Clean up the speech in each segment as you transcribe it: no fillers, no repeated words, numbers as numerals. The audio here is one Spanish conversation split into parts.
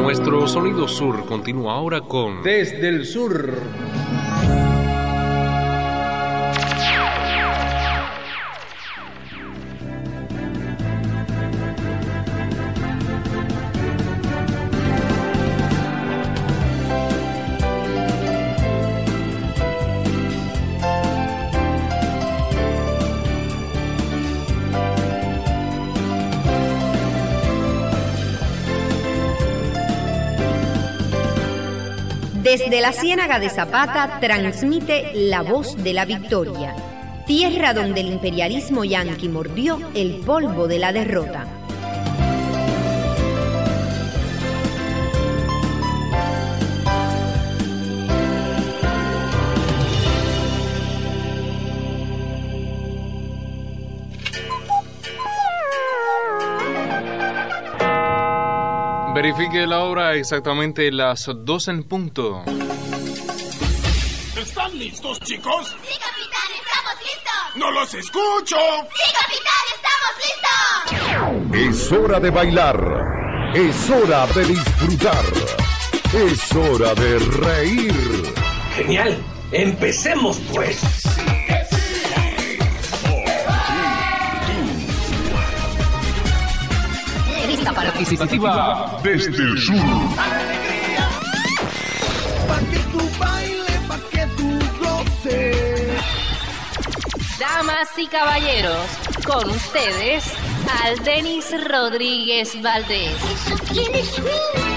Nuestro sonido sur continúa ahora con Desde el Sur. Desde la Ciénaga de Zapata transmite La Voz de la Victoria, tierra donde el imperialismo yanqui mordió el polvo de la derrota. Verifique la hora, exactamente las 2 en punto. ¿Están listos, chicos? ¡Sí, capitán! ¡Estamos listos! ¡No los escucho! ¡Sí, capitán! ¡Estamos listos! Es hora de bailar. Es hora de disfrutar. Es hora de reír. Genial. Empecemos, pues. Lista para participativa Desde el Sur. Alegría, pa' que tú bailes, pa' que tú goces. Damas y caballeros, con ustedes, Aldenis Rodríguez Valdés. ¡Eso tiene swing!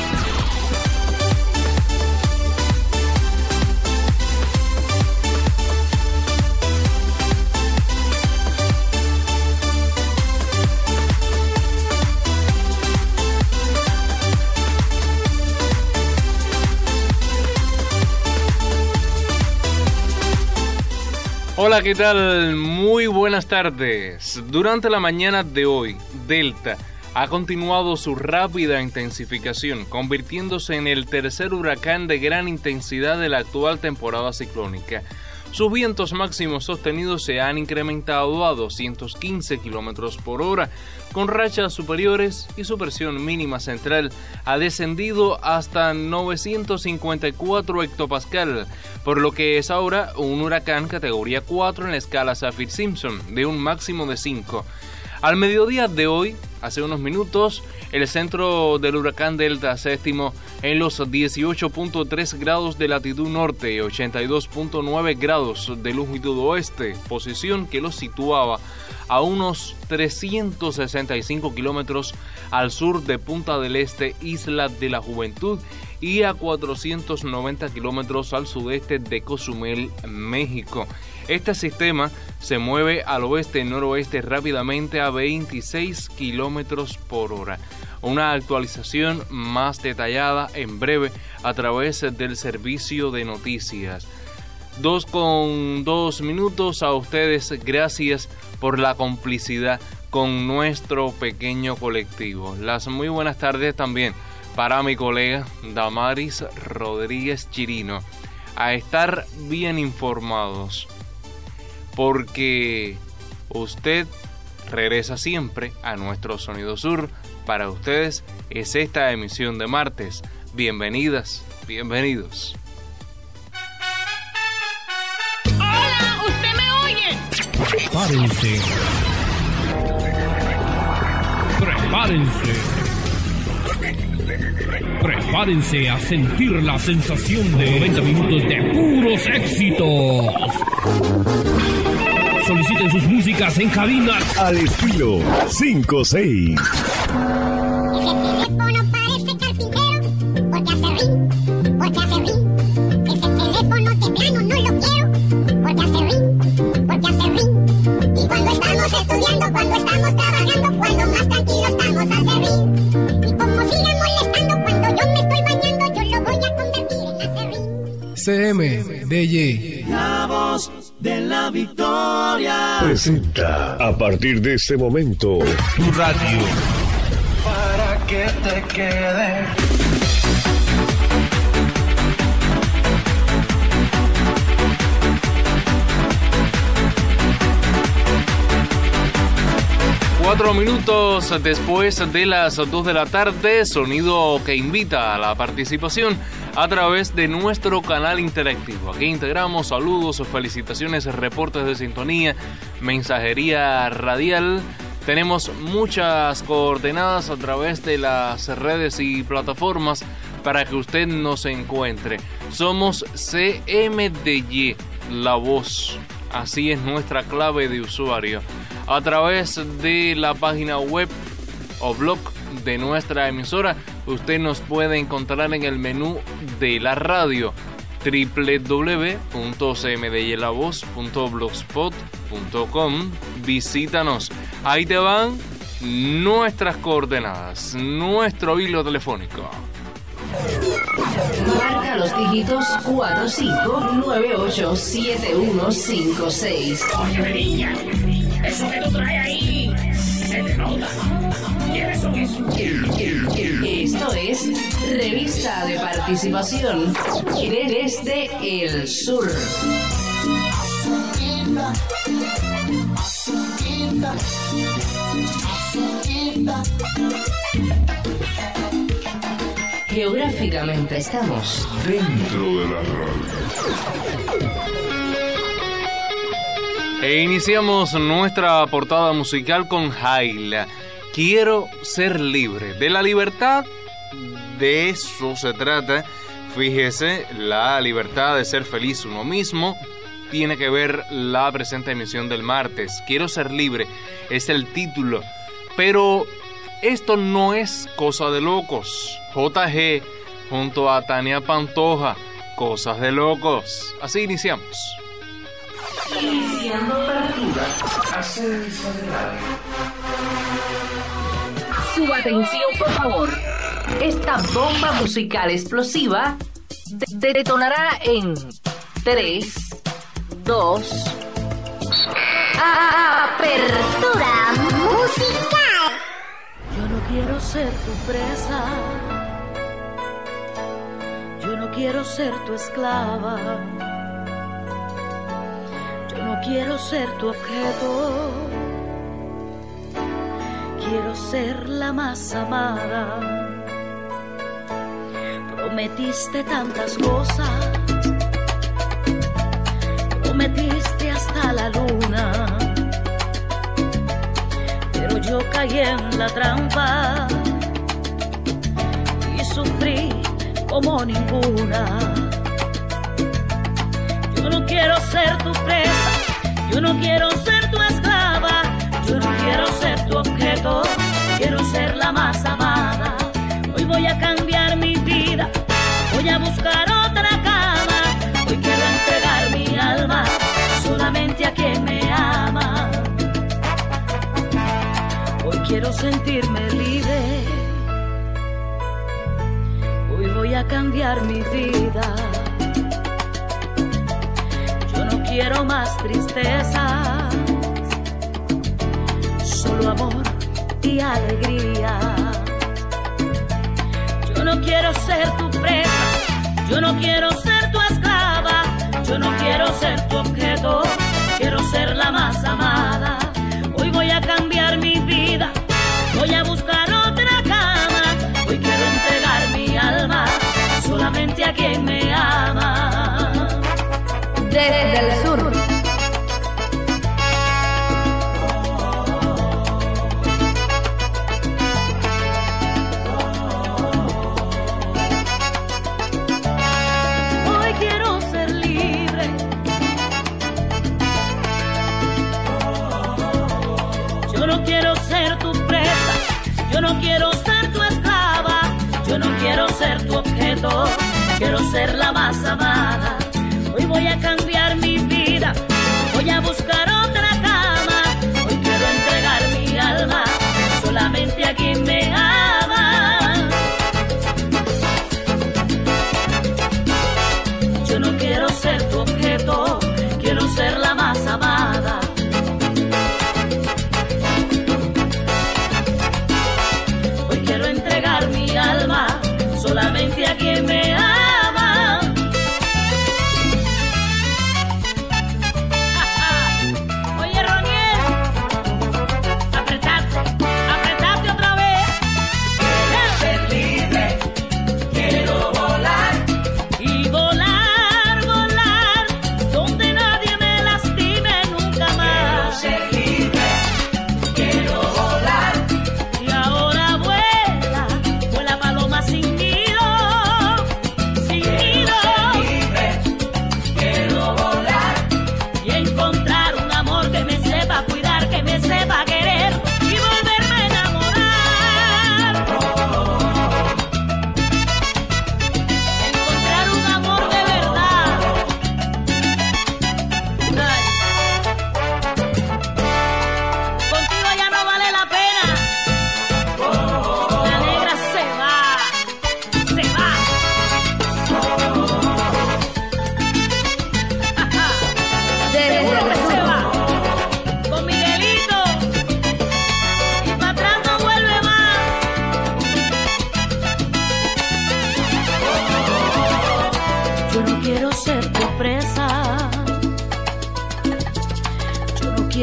Hola, ¿qué tal? Muy buenas tardes. Durante la mañana de hoy, Delta ha continuado su rápida intensificación, convirtiéndose en el tercer huracán de gran intensidad de la actual temporada ciclónica. Sus vientos máximos sostenidos se han incrementado a 215 km por hora, con rachas superiores, y su presión mínima central ha descendido hasta 954 hectopascal, por lo que es ahora un huracán categoría 4 en la escala Saffir-Simpson, de un máximo de 5. Al mediodía de hoy, hace unos minutos, el centro del huracán Delta se estimó en los 18.3 grados de latitud norte y 82.9 grados de longitud oeste, posición que lo situaba a unos 365 kilómetros al sur de Punta del Este, Isla de la Juventud, y a 490 kilómetros al sudeste de Cozumel, México. Este sistema se mueve al oeste-noroeste rápidamente a 26 kilómetros por hora. Una actualización más detallada en breve a través del servicio de noticias. 2:02 minutos a ustedes, gracias por la complicidad con nuestro pequeño colectivo. Las muy buenas tardes también para mi colega Damaris Rodríguez Chirino. A estar bien informados, porque usted regresa siempre a nuestro Sonido Sur. Para ustedes es esta emisión de martes. Bienvenidas, bienvenidos. ¡Hola! ¿Usted me oye? Prepárense. Prepárense a sentir la sensación de 90 minutos de puros éxitos. Soliciten sus músicas en cabina Al estilo 5-6. Ese teléfono parece carpintero, porque hace ring, porque hace ring. Ese teléfono de plano no lo quiero, porque hace ring, porque hace ring. Y cuando estamos estudiando, cuando estamos trabajando, cuando más tranquilos estamos, hace ring. Y como sigan molestando, cuando yo me estoy bañando, yo lo voy a convertir en hace ring. CMDY. La voz de la victoria. Presenta a partir de este momento Tu radio. Para que te quede. 4 minutos después de las 2 de la tarde, sonido que invita a la participación a través de nuestro canal interactivo. Aquí integramos saludos, felicitaciones, reportes de sintonía, mensajería radial. Tenemos muchas coordenadas a través de las redes y plataformas para que usted nos encuentre. Somos CMDY, La Voz. Así es nuestra clave de usuario. A través de la página web o blog de nuestra emisora, usted nos puede encontrar en el menú de la radio www.cmdylavoz.blogspot.com. Visítanos. Ahí te van nuestras coordenadas, nuestro hilo telefónico. Marca los dígitos 45987156. Oye, niña, eso que tú traes ahí se te nota. ¿Quiénes son esos? Esto es Revista de Participación desde el Sur. Geográficamente estamos dentro de la radio. E iniciamos nuestra portada musical con Jaila. Quiero ser libre. De la libertad, de eso se trata. Fíjese, la libertad de ser feliz uno mismo. Tiene que ver la presente emisión del martes. Quiero ser libre es el título. Pero esto no es cosa de locos. JG junto a Tania Pantoja. Cosas de locos. Así iniciamos. Iniciando partida. Ascenso de radio. Su atención, por favor. Esta bomba musical explosiva detonará en 3, 2... Apertura musical. Yo no quiero ser tu presa. Yo no quiero ser tu esclava. Yo no quiero ser tu objeto. Quiero ser la más amada. Prometiste tantas cosas. Prometiste hasta la luna. Pero yo caí en la trampa y sufrí como ninguna. Yo no quiero ser tu presa. Yo no quiero ser tu esclava. Yo no quiero ser tu objeto, quiero ser la más amada. Hoy voy a cambiar mi vida, voy a buscar otra cama. Hoy quiero entregar mi alma solamente a quien me ama. Hoy quiero sentirme libre. Hoy voy a cambiar mi vida. Yo no quiero más tristeza, solo amor y alegría. Yo no quiero ser tu presa, yo no quiero ser tu esclava, yo no quiero ser tu objeto, quiero ser la más amada. Hoy voy a cambiar mi vida, voy a buscar otra cama. Hoy quiero entregar mi alma solamente a quien me ama. Desde el sur. Yo no quiero ser tu esclava, yo no quiero ser tu objeto, quiero ser la más amada. Hoy voy a cambiar mi vida, voy a buscar otra cama. Hoy quiero entregar mi alma solamente a quien me ama. Yo no quiero ser tu objeto, quiero ser la más amada. Solamente a quien me ama.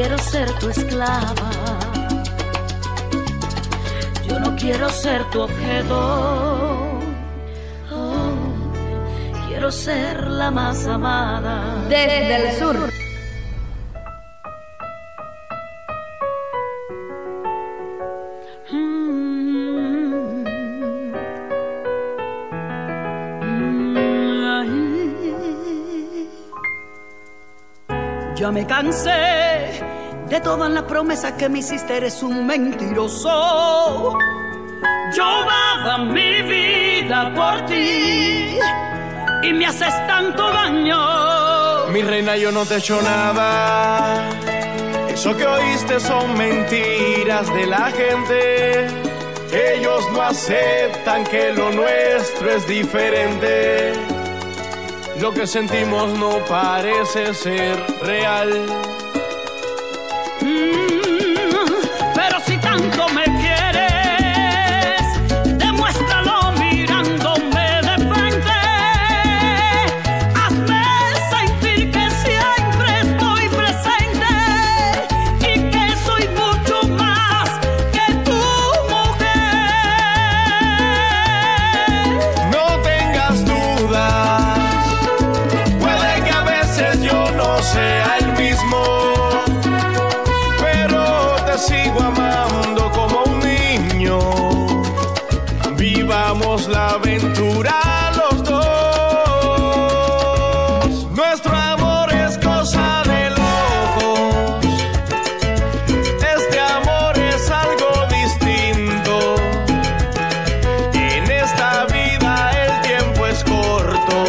quiero ser tu esclava, yo no quiero ser tu objeto, oh, quiero ser la más amada. Desde el sur. Ya me cansé de todas las promesas que me hiciste, eres un mentiroso. Yo daba mi vida por ti y me haces tanto daño. Mi reina, yo no te he hecho nada. Eso que oíste son mentiras de la gente. Ellos no aceptan que lo nuestro es diferente. Lo que sentimos no parece ser real. Pero si tanto me quieres, demuéstralo mirándome de frente. Hazme sentir que siempre estoy presente y que soy mucho más que tu mujer. No tengas dudas, sea el mismo, pero te sigo amando como un niño. Vivamos la aventura los dos. Nuestro amor es cosa de locos. Este amor es algo distinto. En esta vida el tiempo es corto.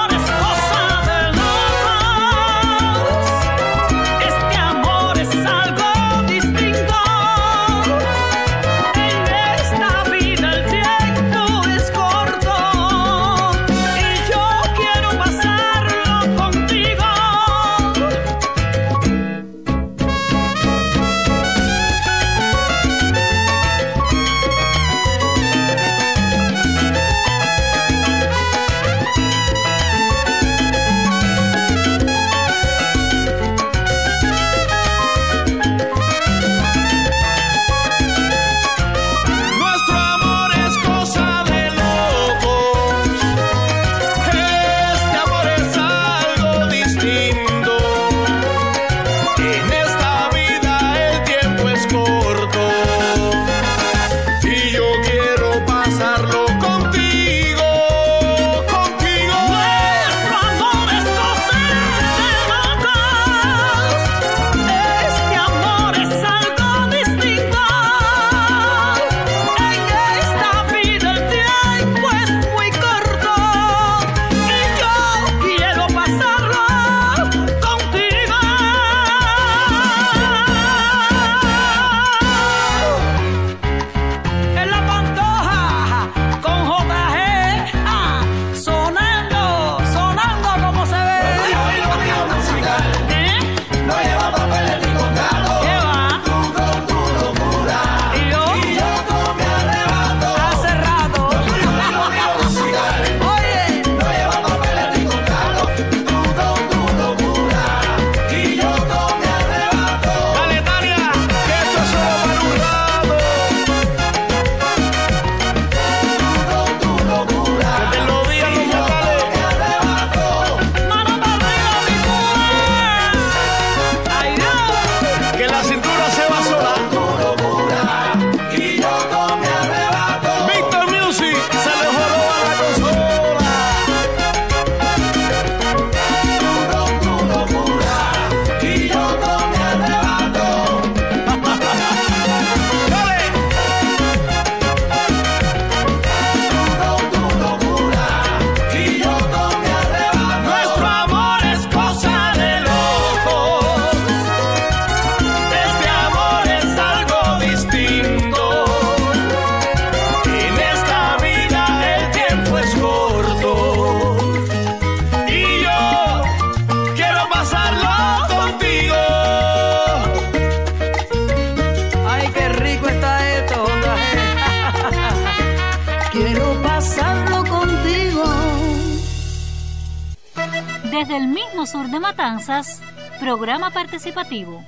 Algo Desde el mismo sur de Matanzas, programa participativo.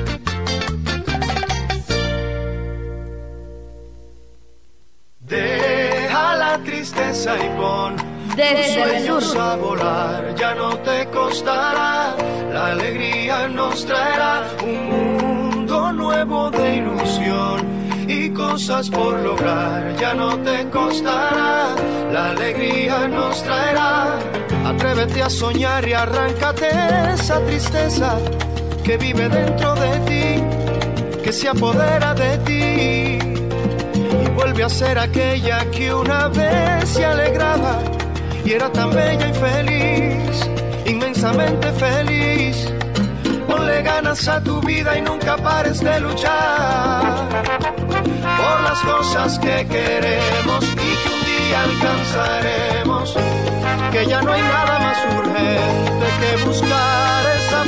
Deja la tristeza y pon Desde el sueños sur a volar, ya no te costará, la alegría nos traerá un mundo nuevo de ilusión y cosas por lograr, ya no te costará, la alegría nos traerá. Atrévete a soñar y arráncate esa tristeza que vive dentro de ti, que se apodera de ti y vuelve a ser aquella que una vez se alegraba y era tan bella y feliz, inmensamente feliz. Ponle ganas a tu vida y nunca pares de luchar por las cosas que queremos y que un día alcanzaremos, que ya no hay nada más urgente que buscar esa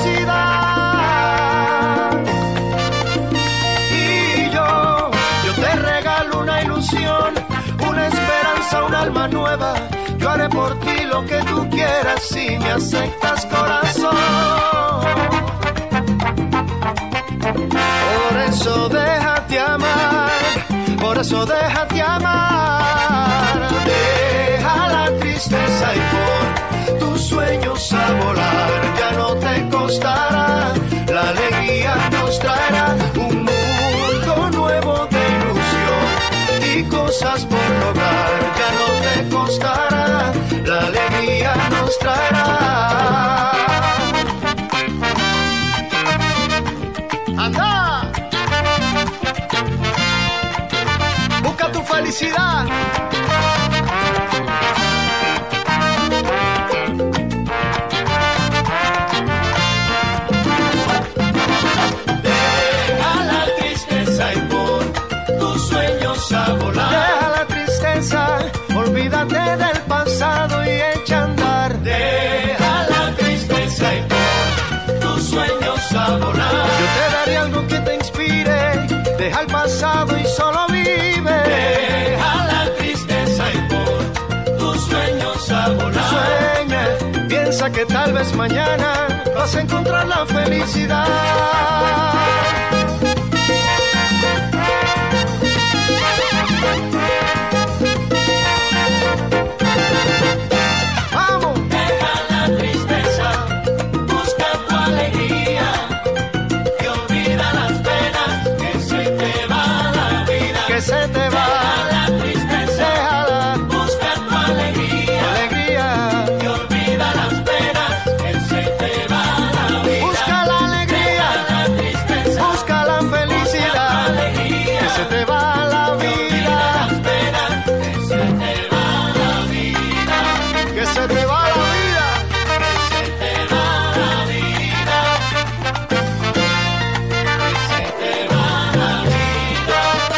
felicidad. Y yo te regalo una ilusión, una esperanza, un alma nueva. Yo haré por ti lo que tú quieras si me aceptas, corazón. Por eso déjate amar, por eso déjate amar. Deja la tristeza y pon tus sueños a volar, ya no te costará, la alegría nos traerá un mundo nuevo de ilusión y cosas por lograr, ya no te costará, la alegría nos traerá. ¡Anda! Busca tu felicidad. Deja la tristeza y pon tus sueños a volar. Deja la tristeza, olvídate del pasado y echa a andar. Deja la tristeza y pon tus sueños a volar. Yo te daré algo que te inspire, deja el pasado y solo vive. Deja la tristeza y pon tus sueños a volar. Sueña, piensa que tal vez mañana vas a encontrar la felicidad. Se te va la tristeza, déjala, busca tu alegría, y olvida las penas, que se te va la vida. Busca la alegría, la tristeza, busca la felicidad, que se te va la vida. Las penas, que se te va la vida, que se te va la vida, que se te va la vida, que se te va la vida.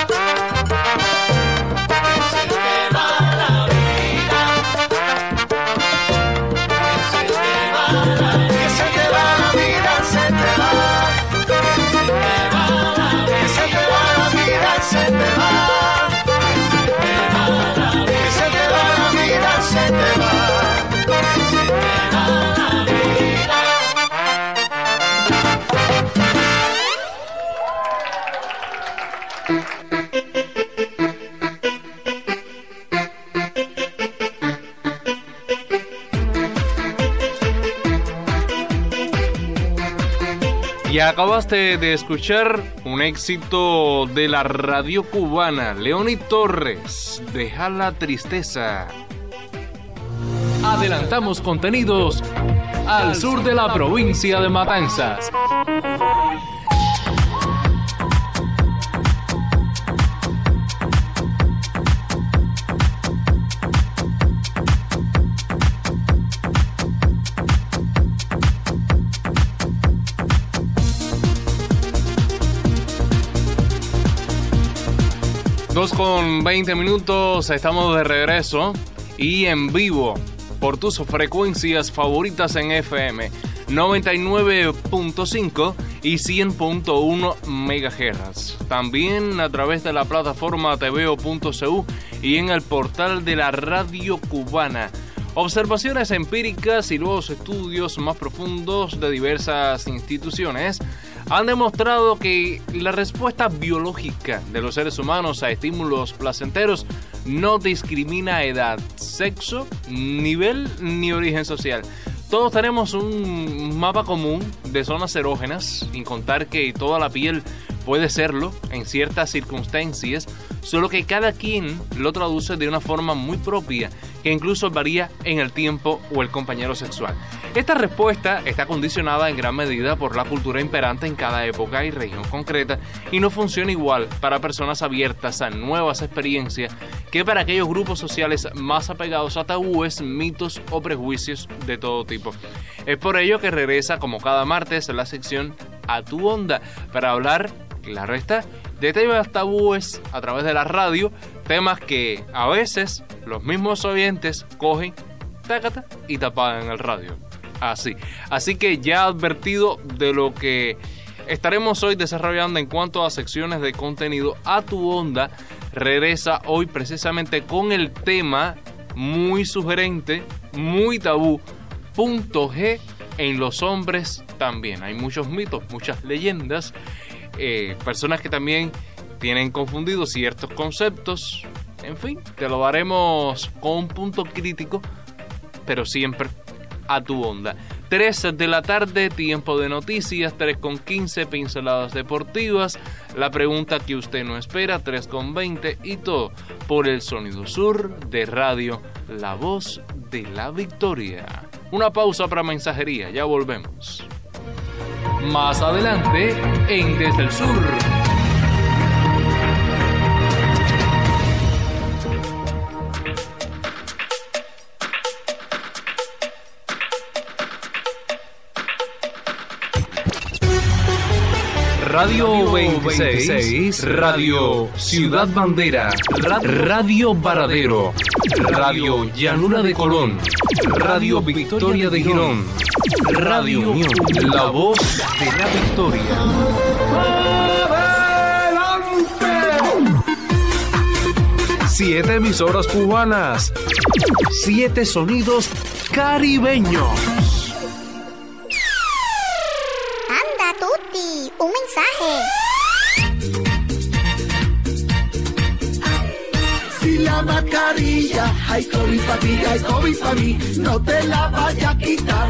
Y acabaste de escuchar un éxito de la radio cubana, Leoni Torres, Deja la tristeza. Adelantamos contenidos al sur de la provincia de Matanzas. Con 20 minutos, estamos de regreso y en vivo por tus frecuencias favoritas en FM 99.5 y 100.1 MHz. También a través de la plataforma tveo.cu y en el portal de la radio cubana. Observaciones empíricas y nuevos estudios más profundos de diversas instituciones han demostrado que la respuesta biológica de los seres humanos a estímulos placenteros no discrimina edad, sexo, nivel ni origen social. Todos tenemos un mapa común de zonas erógenas, sin contar que toda la piel puede serlo en ciertas circunstancias, solo que cada quien lo traduce de una forma muy propia, que incluso varía en el tiempo o el compañero sexual. Esta respuesta está condicionada en gran medida por la cultura imperante en cada época y región concreta, y no funciona igual para personas abiertas a nuevas experiencias que para aquellos grupos sociales más apegados a tabúes, mitos o prejuicios de todo tipo. Es por ello que regresa como cada martes la sección A Tu Onda para hablar, claro está, de temas tabúes a través de la radio, temas que a veces los mismos oyentes cogen, tácata y te apagan el radio. Así que ya advertido de lo que estaremos hoy desarrollando en cuanto a secciones de contenido, A Tu Onda regresa hoy precisamente con el tema muy sugerente, muy tabú, punto G en los hombres también. Hay muchos mitos, muchas leyendas, personas que también tienen confundidos ciertos conceptos. En fin, te lo daremos con un punto crítico, pero siempre a tu onda. 3 de la tarde, tiempo de noticias, 3:15, pinceladas deportivas, la pregunta que usted no espera, 3:20 y todo por el Sonido Sur de Radio La Voz de la Victoria. Una pausa para mensajería, ya volvemos. Más adelante, en Desde el Sur. Radio 26, Radio Ciudad Bandera, Radio Varadero, Radio Llanura de Colón, Radio Victoria de Girón, Radio Unión, La Voz de la Victoria. ¡Adelante! 7 emisoras cubanas, 7 sonidos caribeños. Un mensaje. Si la mascarilla, hay COVID para ti, hay COVID para mí, no te la vaya a quitar.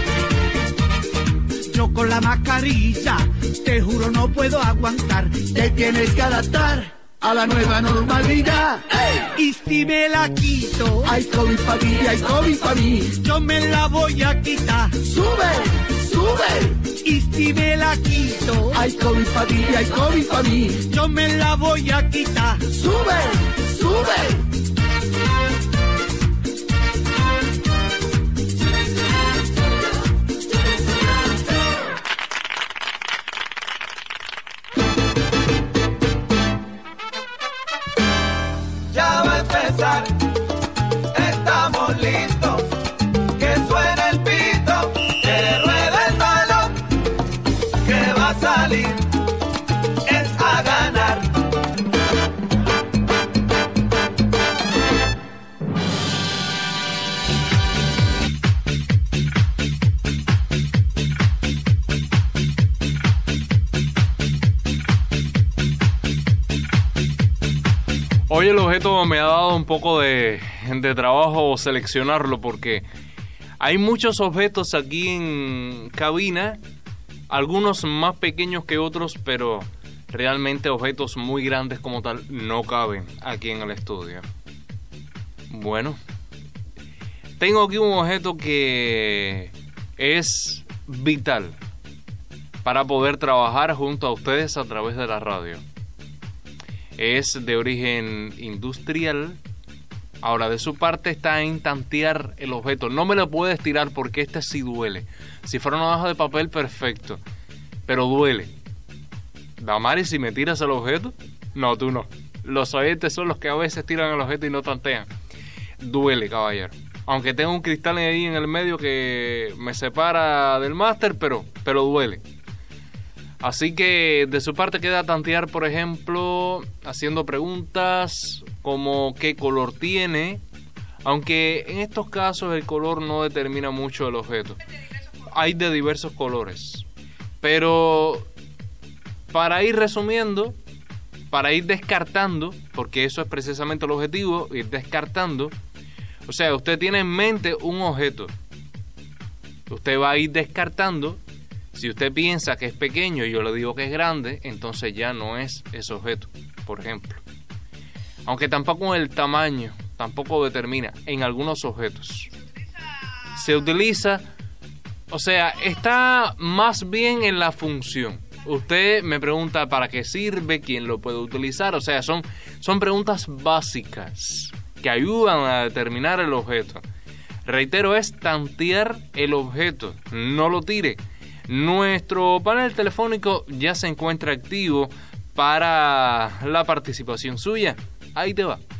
Yo con la mascarilla, te juro no puedo aguantar, te tienes que adaptar a la nueva normalidad. ¡Ey! Y si me la quito, hay COVID para ti, hay COVID para mí, yo me la voy a quitar. ¡Sube! ¡Sube! Y si me la quito, hay COVID para ti, hay COVID para mí, yo me la voy a quitar. ¡Sube! ¡Sube! Ya va a empezar, estamos listos, que suene el pito, que ruede el balón, que va a salir, es a ganar. Hoy el objeto me ha dado un poco de trabajo seleccionarlo porque hay muchos objetos aquí en cabina, algunos más pequeños que otros, pero realmente objetos muy grandes como tal no caben aquí en el estudio. Bueno, tengo aquí un objeto que es vital para poder trabajar junto a ustedes a través de la radio. Es de origen industrial. Ahora, de su parte está en tantear el objeto. No me lo puedes tirar porque este sí duele. Si fuera una hoja de papel, perfecto. Pero duele. Damari, si me tiras el objeto. No, tú no. Los oyentes son los que a veces tiran el objeto y no tantean. Duele, caballero. Aunque tengo un cristal ahí en el medio que me separa del máster, pero duele. Así que de su parte queda tantear, por ejemplo, haciendo preguntas como qué color tiene, Aunque en estos casos el color no determina mucho el objeto. Hay de diversos colores. Pero para ir resumiendo, para ir descartando, porque eso es precisamente el objetivo, ir descartando. O sea, usted tiene en mente un objeto. Usted va a ir descartando. Si usted piensa que es pequeño y yo le digo que es grande, entonces ya no es ese objeto, por ejemplo. Aunque tampoco el tamaño, tampoco determina en algunos objetos. Se utiliza, o sea, está más bien en la función. Usted me pregunta para qué sirve, quién lo puede utilizar, o sea, son preguntas básicas que ayudan a determinar el objeto. Reitero, es tantear el objeto, no lo tire. Nuestro panel telefónico ya se encuentra activo para la participación suya. Ahí te va.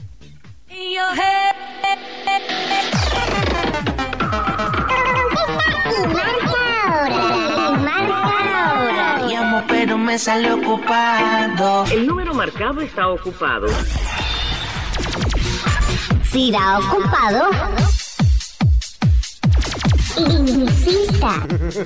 Llamo pero me sale ocupado. El número marcado está ocupado. Si irá ocupado, insista.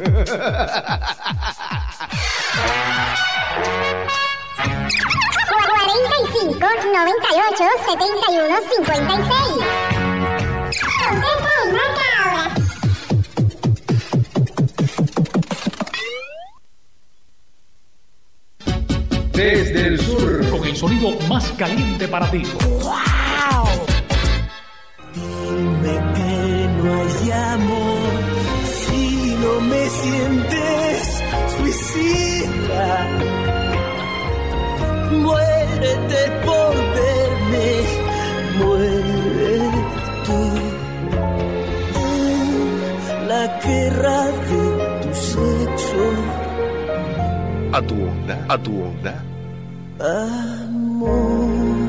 45 98 71 56. Contesta y marca ahora. Desde el sur, con el sonido más caliente para ti. ¡Wow! Dime que no hay amor si no me sientes suicida. Muérete por verme, muere tú. La guerra de tu sexo. A tu onda, a tu onda. Amor.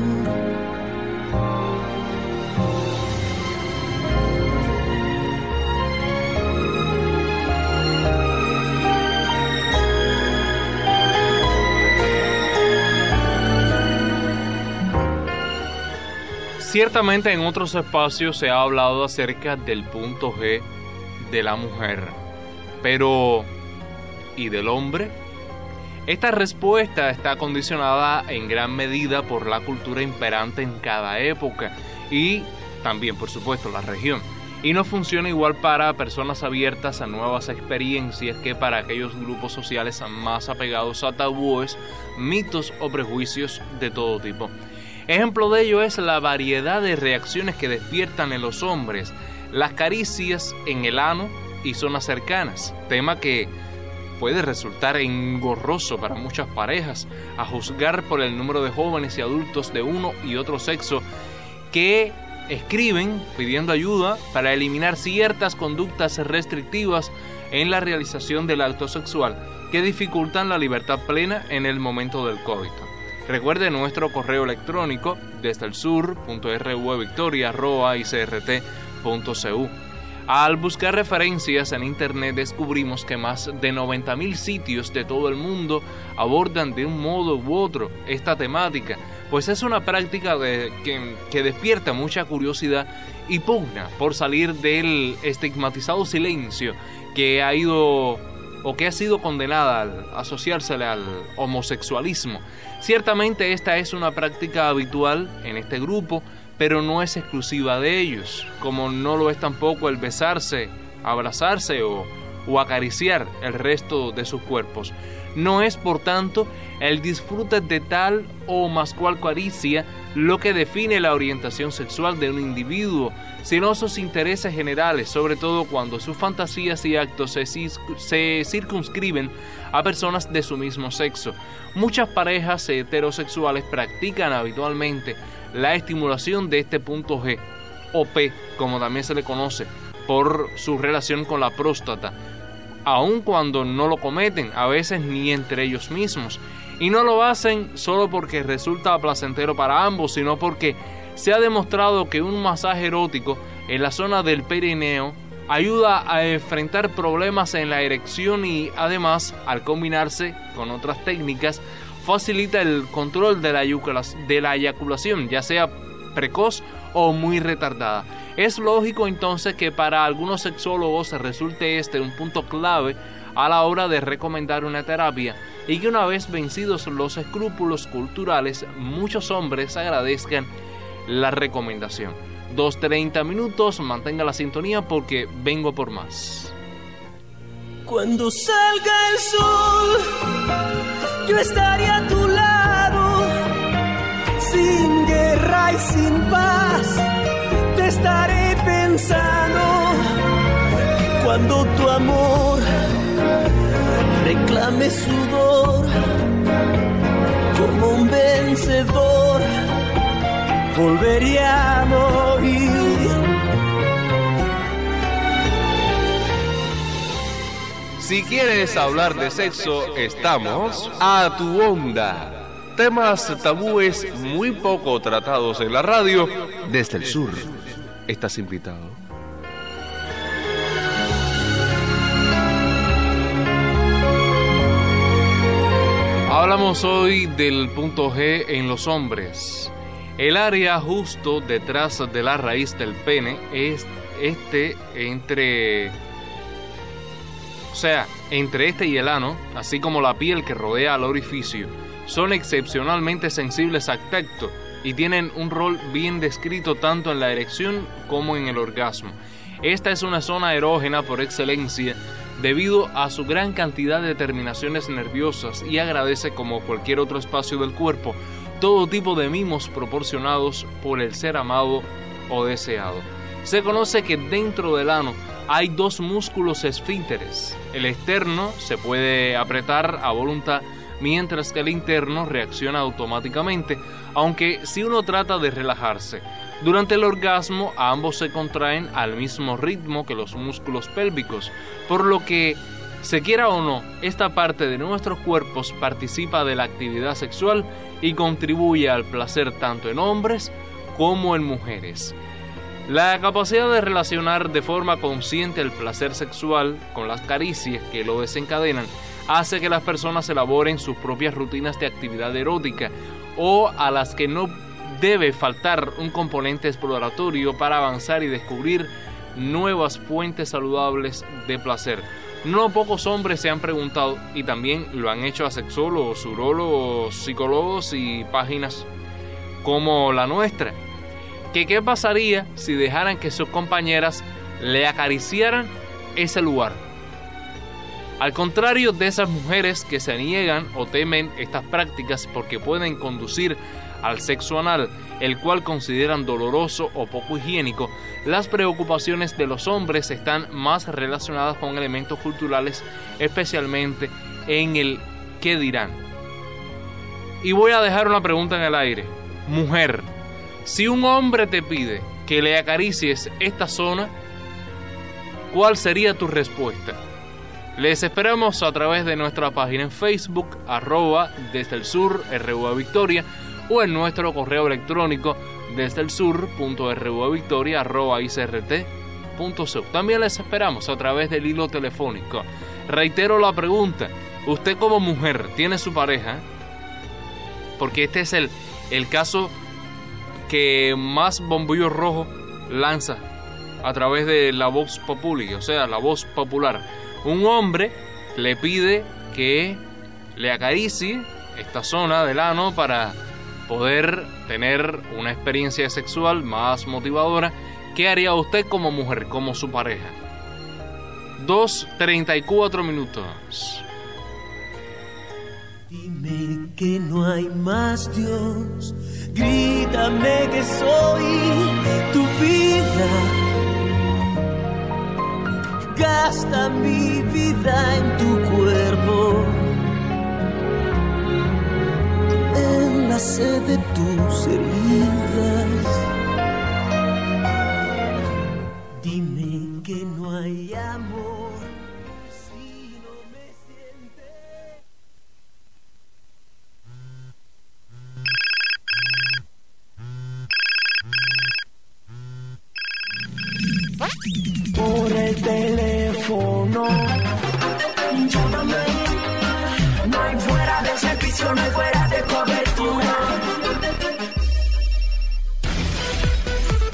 Ciertamente en otros espacios se ha hablado acerca del punto G de la mujer, pero ¿y del hombre? Esta respuesta está condicionada en gran medida por la cultura imperante en cada época y también, por supuesto, la región. Y no funciona igual para personas abiertas a nuevas experiencias que para aquellos grupos sociales más apegados a tabúes, mitos o prejuicios de todo tipo. Ejemplo de ello es la variedad de reacciones que despiertan en los hombres las caricias en el ano y zonas cercanas, tema que puede resultar engorroso para muchas parejas, a juzgar por el número de jóvenes y adultos de uno y otro sexo que escriben pidiendo ayuda para eliminar ciertas conductas restrictivas en la realización del acto sexual que dificultan la libertad plena en el momento del coito. Recuerde nuestro correo electrónico desde el sur.rvvictoria@icrt.cu. Al buscar referencias en internet descubrimos que más de 90.000 sitios de todo el mundo abordan de un modo u otro esta temática, pues es una práctica que despierta mucha curiosidad y pugna por salir del estigmatizado silencio que ha sido condenada al asociársele al homosexualismo. Ciertamente esta es una práctica habitual en este grupo, pero no es exclusiva de ellos, como no lo es tampoco el besarse, abrazarse o acariciar el resto de sus cuerpos. No es, por tanto, el disfrute de tal o más cual caricia lo que define la orientación sexual de un individuo, sino sus intereses generales, sobre todo cuando sus fantasías y actos se circunscriben a personas de su mismo sexo. Muchas parejas heterosexuales practican habitualmente la estimulación de este punto G, o P, como también se le conoce, por su relación con la próstata, aun cuando no lo cometen, a veces ni entre ellos mismos, y no lo hacen solo porque resulta placentero para ambos, sino porque se ha demostrado que un masaje erótico en la zona del perineo ayuda a enfrentar problemas en la erección y además, al combinarse con otras técnicas, facilita el control de la eyaculación, ya sea precoz o muy retardada. Es lógico entonces que para algunos sexólogos resulte este un punto clave a la hora de recomendar una terapia y que una vez vencidos los escrúpulos culturales, muchos hombres agradezcan la recomendación. 2:30 minutos, mantenga la sintonía porque vengo por más. Cuando salga el sol, yo estaré a tu lado, sin guerra y sin paz, te estaré pensando. Cuando tu amor reclame sudor, como un vencedor, volveré a morir. Si quieres hablar de sexo, estamos a tu onda. Temas tabúes muy poco tratados en la radio. Desde el sur, estás invitado. Hablamos hoy del punto G en los hombres. El área justo detrás de la raíz del pene es entre este y el ano, así como la piel que rodea al orificio, son excepcionalmente sensibles al tacto y tienen un rol bien descrito tanto en la erección como en el orgasmo. Esta es una zona erógena por excelencia debido a su gran cantidad de terminaciones nerviosas y agradece, como cualquier otro espacio del cuerpo, todo tipo de mimos proporcionados por el ser amado o deseado. Se conoce que dentro del ano hay dos músculos esfínteres. El externo se puede apretar a voluntad, mientras que el interno reacciona automáticamente, aunque si uno trata de relajarse. Durante el orgasmo, ambos se contraen al mismo ritmo que los músculos pélvicos, por lo que, se quiera o no, esta parte de nuestros cuerpos participa de la actividad sexual y contribuye al placer tanto en hombres como en mujeres. La capacidad de relacionar de forma consciente el placer sexual con las caricias que lo desencadenan hace que las personas elaboren sus propias rutinas de actividad erótica o a las que no debe faltar un componente exploratorio para avanzar y descubrir nuevas fuentes saludables de placer. No pocos hombres se han preguntado, y también lo han hecho a sexólogos, urólogos, psicólogos y páginas como la nuestra, que qué pasaría si dejaran que sus compañeras le acariciaran ese lugar. Al contrario de esas mujeres que se niegan o temen estas prácticas porque pueden conducir al sexo anal, el cual consideran doloroso o poco higiénico, las preocupaciones de los hombres están más relacionadas con elementos culturales, especialmente en el qué dirán. Y voy a dejar una pregunta en el aire. Mujer, si un hombre te pide que le acaricies esta zona, ¿cuál sería tu respuesta? Les esperamos a través de nuestra página en Facebook, @desde el sur, RUA Victoria, o en nuestro correo electrónico desdelsur.ruvictoria@icrt.co. También les esperamos a través del hilo telefónico. Reitero la pregunta, ¿usted como mujer tiene su pareja? Porque este es el caso que más bombillo rojo lanza a través de la voz populi, o sea, la voz popular. Un hombre le pide que le acaricie esta zona del ano para poder tener una experiencia sexual más motivadora. ¿Qué haría usted como mujer, como su pareja? 2:34 minutos. Dime que no hay más Dios, grítame que soy tu vida. Gasta mi vida en tu cuerpo, en la sed de tus heridas. Dime que no hay amor si no me sientes. Por el teléfono, llámame. No hay fuera de servicio, no hay fuera de cobertura.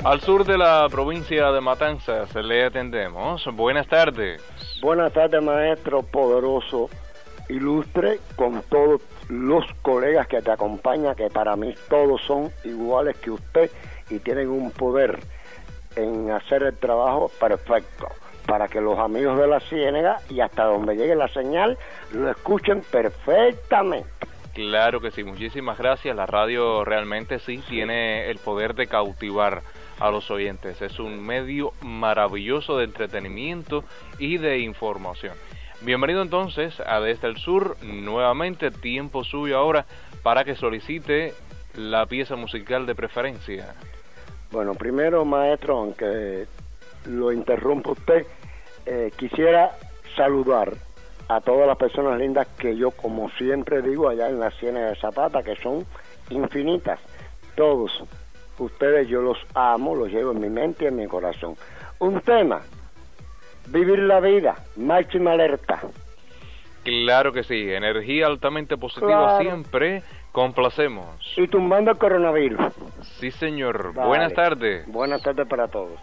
Al sur de la provincia de Matanzas le atendemos. Buenas tardes. Buenas tardes, maestro poderoso, ilustre, con todos los colegas que te acompañan, que para mí todos son iguales que usted y tienen un poder en hacer el trabajo perfecto, para que los amigos de la Ciénaga y hasta donde llegue la señal lo escuchen perfectamente. Claro que sí, muchísimas gracias. La radio realmente sí tiene el poder de cautivar a los oyentes. Es un medio maravilloso de entretenimiento y de información. Bienvenido entonces a Desde el Sur, nuevamente tiempo suyo ahora para que solicite la pieza musical de preferencia. Bueno, primero, maestro, aunque lo interrumpa usted, quisiera saludar a todas las personas lindas que yo, como siempre digo, allá en la Ciénaga de Zapata, que son infinitas. Todos ustedes yo los amo, los llevo en mi mente y en mi corazón. Un tema, vivir la vida, máxima alerta. Claro que sí, energía altamente positiva, claro. Siempre complacemos. Y tumbando el coronavirus. Sí, señor. Vale. Buenas tardes. Buenas tardes para todos.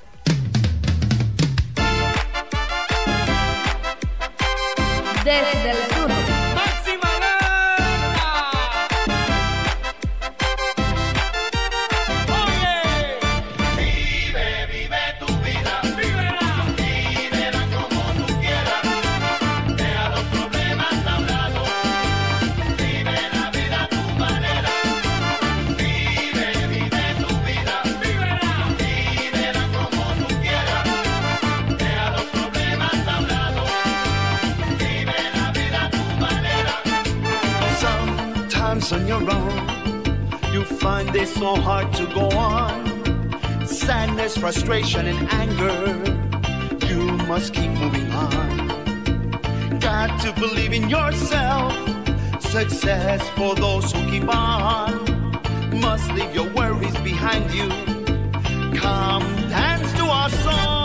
Desde el sur. ¡Máxima alerta! ¡Oye! Vive tu vida. Vívela como tú quieras. Deja los problemas a un lado. Vive la vida a tu manera. Vive tu vida. Vívela como tú quieras. Deja los problemas a un lado. Sometimes on your own, you find it so hard to go on. Sadness, frustration, and anger, you must keep moving on. Got to believe in yourself, success for those who keep on. Must leave your worries behind you, come dance to our song.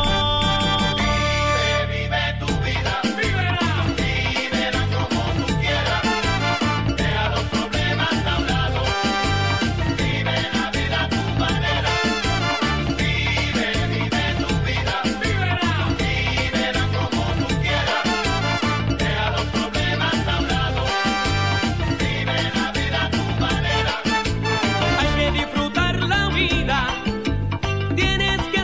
Tienes que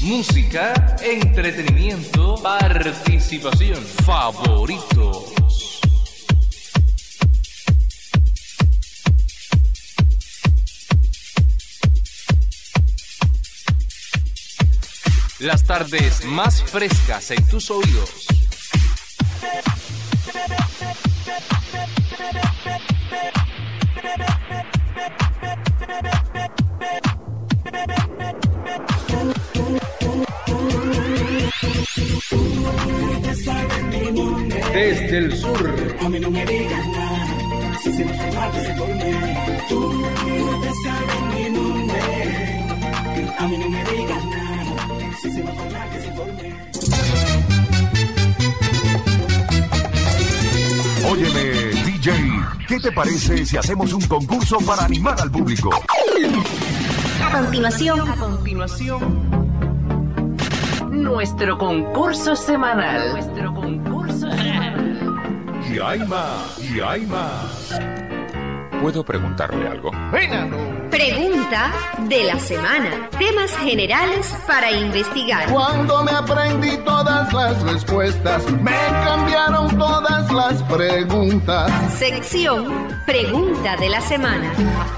Música, entretenimiento, participación, favoritos. Las tardes más frescas en tus oídos. Desde el sur. A mí no me digas nada, si se me forma que se forme. Tú no te sabes mi nombre. A mí no me digas nada, si se me forma que se forme. Óyeme, DJ, ¿qué te parece si hacemos un concurso para animar al público? A continuación, nuestro concurso semanal. Y hay más, y hay más. ¿Puedo preguntarle algo? pregunta de la semana. Temas generales para investigar. Cuando me aprendí todas las respuestas, me cambiaron todas las preguntas. Sección Pregunta de la semana.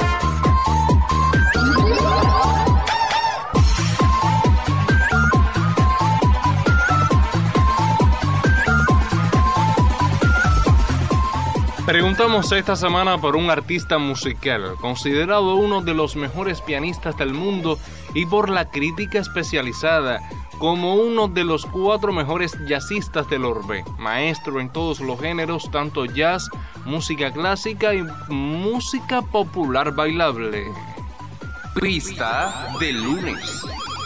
Preguntamos esta semana por un artista musical, considerado uno de los mejores pianistas del mundo y por la crítica especializada como uno de los 4 mejores jazzistas del orbe, maestro en todos los géneros, tanto jazz, música clásica y música popular bailable. Pista del lunes.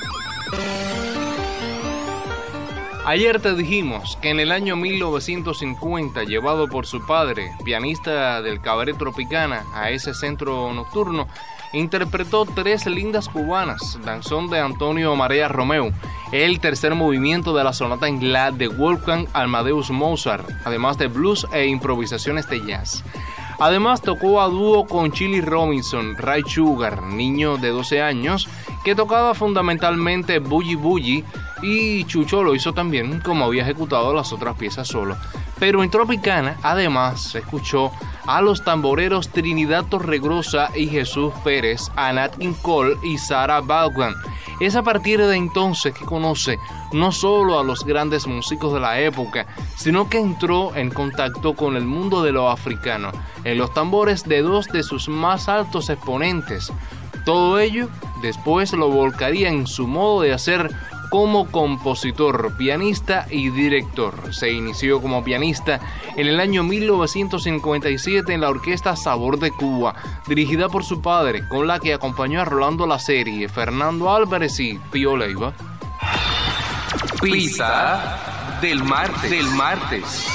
Ayer te dijimos que en el año 1950, llevado por su padre, pianista del Cabaret Tropicana, a ese centro nocturno, interpretó 3 lindas cubanas, danzón de Antonio Marea Romeu, el tercer movimiento de la sonata en la de Wolfgang Amadeus Mozart, además de blues e improvisaciones de jazz. Además tocó a dúo con Chili Robinson, Ray Sugar, niño de 12 años, que tocaba fundamentalmente Boogie Boogie, y Chucho lo hizo también, como había ejecutado las otras piezas solo. Pero en Tropicana, además, se escuchó a los tamboreros Trinidad Torregrosa y Jesús Pérez, a Nat King Cole y Sarah Vaughan. Es a partir de entonces que conoce no solo a los grandes músicos de la época, sino que entró en contacto con el mundo de lo africano, en los tambores de 2 de sus más altos exponentes. Todo ello después lo volcaría en su modo de hacer como compositor, pianista y director. Se inició como pianista en el año 1957 en la orquesta Sabor de Cuba, dirigida por su padre, con la que acompañó a Rolando La Serie, Fernando Álvarez y Pío Leiva. Pista del martes.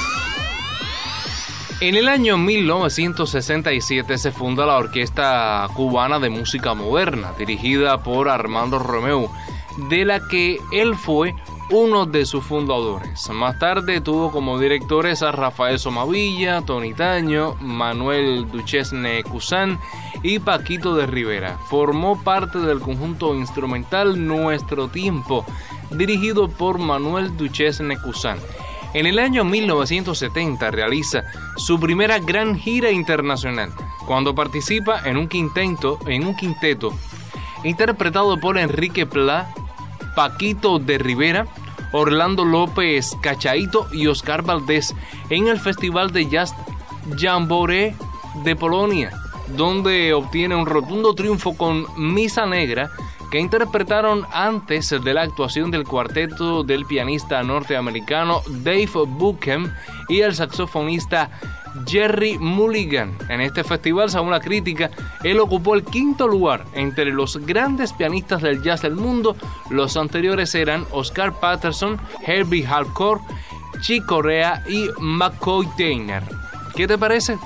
En el año 1967 se funda la Orquesta Cubana de Música Moderna, dirigida por Armando Romeu, de la que él fue uno de sus fundadores. Más tarde tuvo como directores a Rafael Somavilla, Tony Taño, Manuel Duchesne Cusán y Paquito de Rivera. Formó parte del conjunto instrumental Nuestro Tiempo, dirigido por Manuel Duchesne Cusán. En el año 1970 realiza su primera gran gira internacional, cuando participa en un quinteto interpretado por Enrique Plá, Paquito de Rivera, Orlando López Cachaito y Oscar Valdés en el Festival de Jazz Jamboree de Polonia, donde obtiene un rotundo triunfo con Misa Negra, que interpretaron antes de la actuación del cuarteto del pianista norteamericano Dave Buckham y el saxofonista Jerry Mulligan. En este festival, según la crítica, él ocupó el 5º lugar entre los grandes pianistas del jazz del mundo. Los anteriores eran Oscar Patterson, Herbie Hancock, Chick Corea y McCoy Tyner. ¿Qué te parece?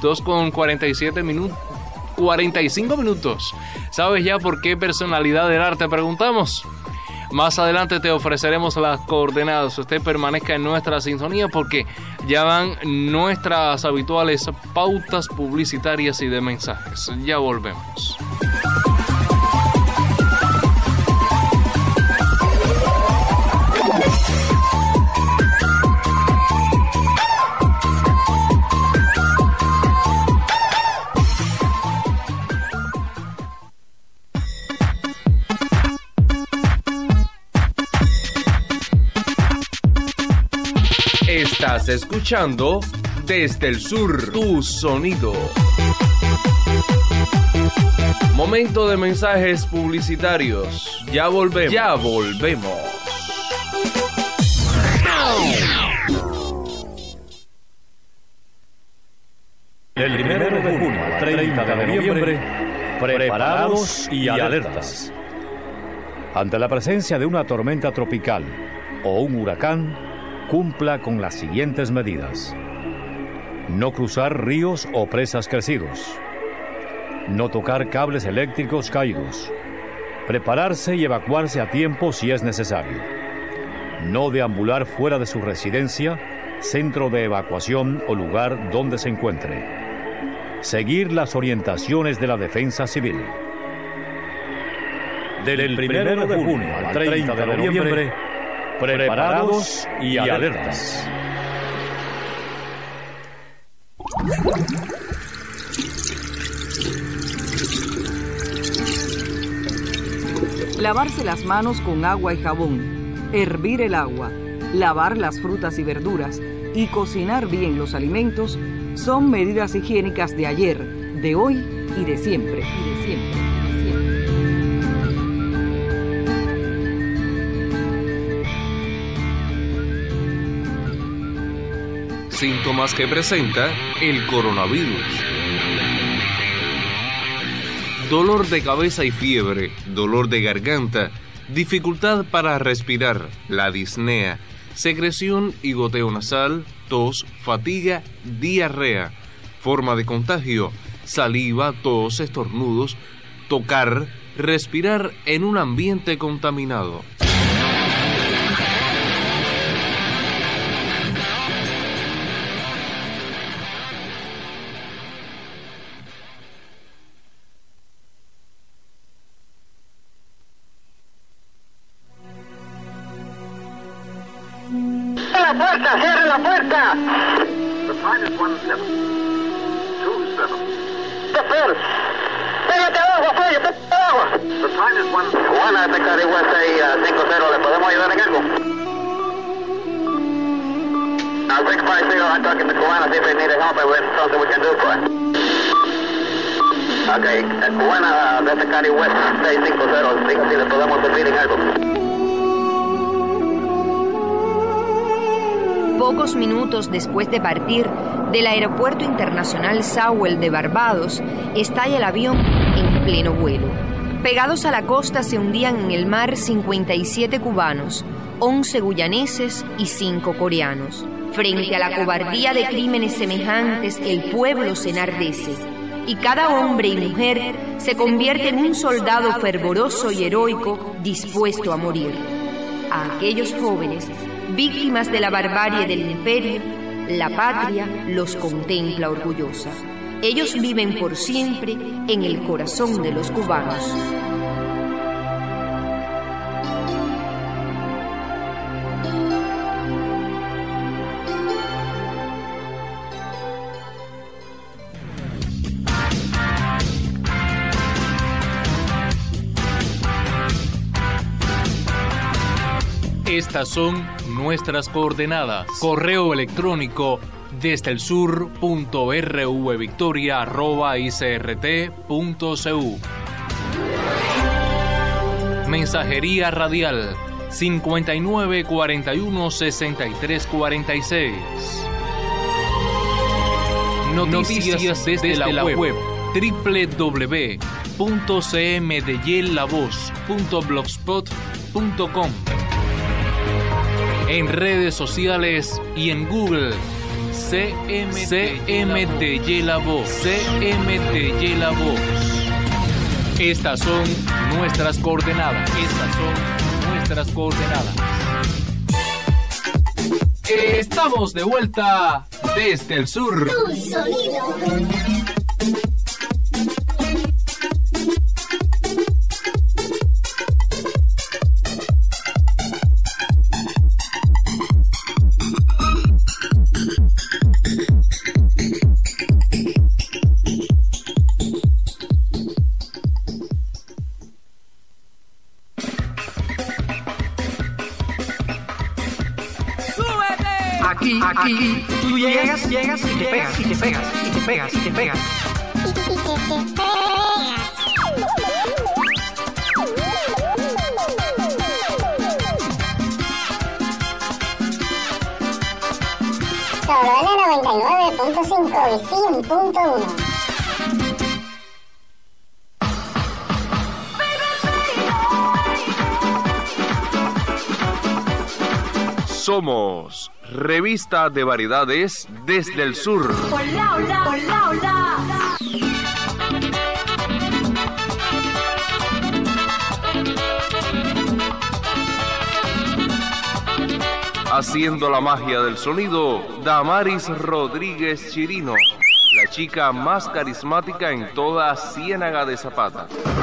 2:45 minutos. ¿Sabes ya por qué personalidad del arte preguntamos? Más adelante te ofreceremos las coordenadas. Usted permanezca en nuestra sintonía porque ya van nuestras habituales pautas publicitarias y de mensajes. Ya volvemos. Estás escuchando Desde el Sur, tu sonido. Momento de mensajes publicitarios. Ya volvemos. Ya volvemos. Del 1 de junio al 30 de noviembre, preparados y alertas. Ante la presencia de una tormenta tropical o un huracán, cumpla con las siguientes medidas. No cruzar ríos o presas crecidos. No tocar cables eléctricos caídos. Prepararse y evacuarse a tiempo si es necesario. No deambular fuera de su residencia, centro de evacuación o lugar donde se encuentre. Seguir las orientaciones de la Defensa Civil. Del 1 de junio al 30 de noviembre, preparados y alertas. Lavarse las manos con agua y jabón, hervir el agua, lavar las frutas y verduras y cocinar bien los alimentos son medidas higiénicas de ayer, de hoy y de siempre. Síntomas que presenta el coronavirus. Dolor de cabeza y fiebre, dolor de garganta, dificultad para respirar, la disnea, secreción y goteo nasal, tos, fatiga, diarrea. Forma de contagio: saliva, tos, estornudos, tocar, respirar en un ambiente contaminado. ¡Cierre la puerta! The time is 17. 27. The first. ¡Pégate abajo, Freddy! ¡Pégate abajo! The time is 17. Juana, este Cari West 50, ¿le podemos ayudar en algo? 650, I'm talking to Juana, see if they need help, and there's something we can do for it. Okay, Juana, este Cari West 650, diga si le podemos servir en algo. Pocos minutos después de partir del Aeropuerto Internacional Sewell de Barbados, estalla el avión en pleno vuelo. Pegados a la costa se hundían en el mar 57 cubanos, 11 guyaneses y 5 coreanos. Frente a la cobardía de crímenes semejantes, el pueblo se enardece, y cada hombre y mujer se convierte en un soldado fervoroso y heroico dispuesto a morir. A aquellos jóvenes, víctimas de la barbarie del imperio, la patria los contempla orgullosa. Ellos viven por siempre en el corazón de los cubanos. Estas son nuestras coordenadas. Correo electrónico desdelsur.rvvictoria@icrt.cu. Mensajería radial 5941-6346. Noticias desde la web www.cmdeyelavoz.blogspot.com. En redes sociales y en Google, CMDY La Voz. Estas son nuestras coordenadas. Estamos de vuelta desde el sur. Tu sonido. Aquí tú llegas y te pegas, y te pegas, y te pegas, y te pegas. Solo en la 99.5 y 100.1. Somos Revista de Variedades desde el Sur. Hola, hola, hola, hola. Haciendo la magia del sonido, Damaris Rodríguez Chirino, la chica más carismática en toda Ciénaga de Zapata.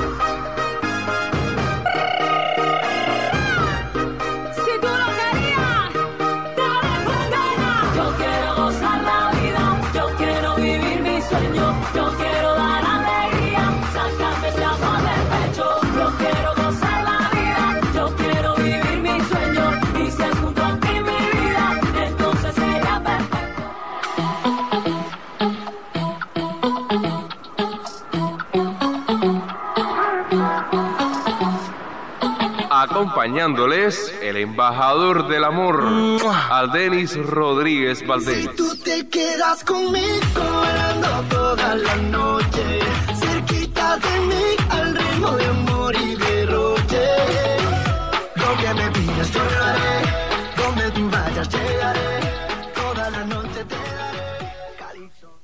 Acompañándoles, el embajador del amor, Aldenis Rodríguez Valdés. Si tú te quedas conmigo, bailando toda la noche, cerquita de mí, al ritmo de amor y derroche. Lo que me pidas yo lo haré, donde tú vayas llegaré, toda la noche te daré calipso.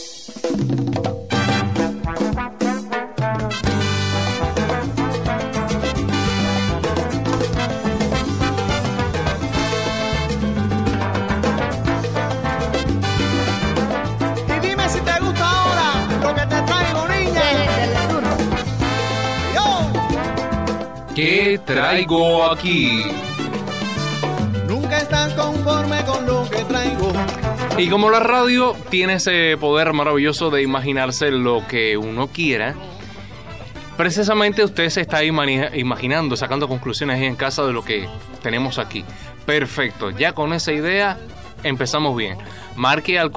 ¿Qué traigo aquí? Nunca están conforme con lo que traigo. Y como la radio tiene ese poder maravilloso de imaginarse lo que uno quiera, precisamente usted se está imaginando, sacando conclusiones ahí en casa de lo que tenemos aquí. Perfecto, ya con esa idea empezamos bien. Marque al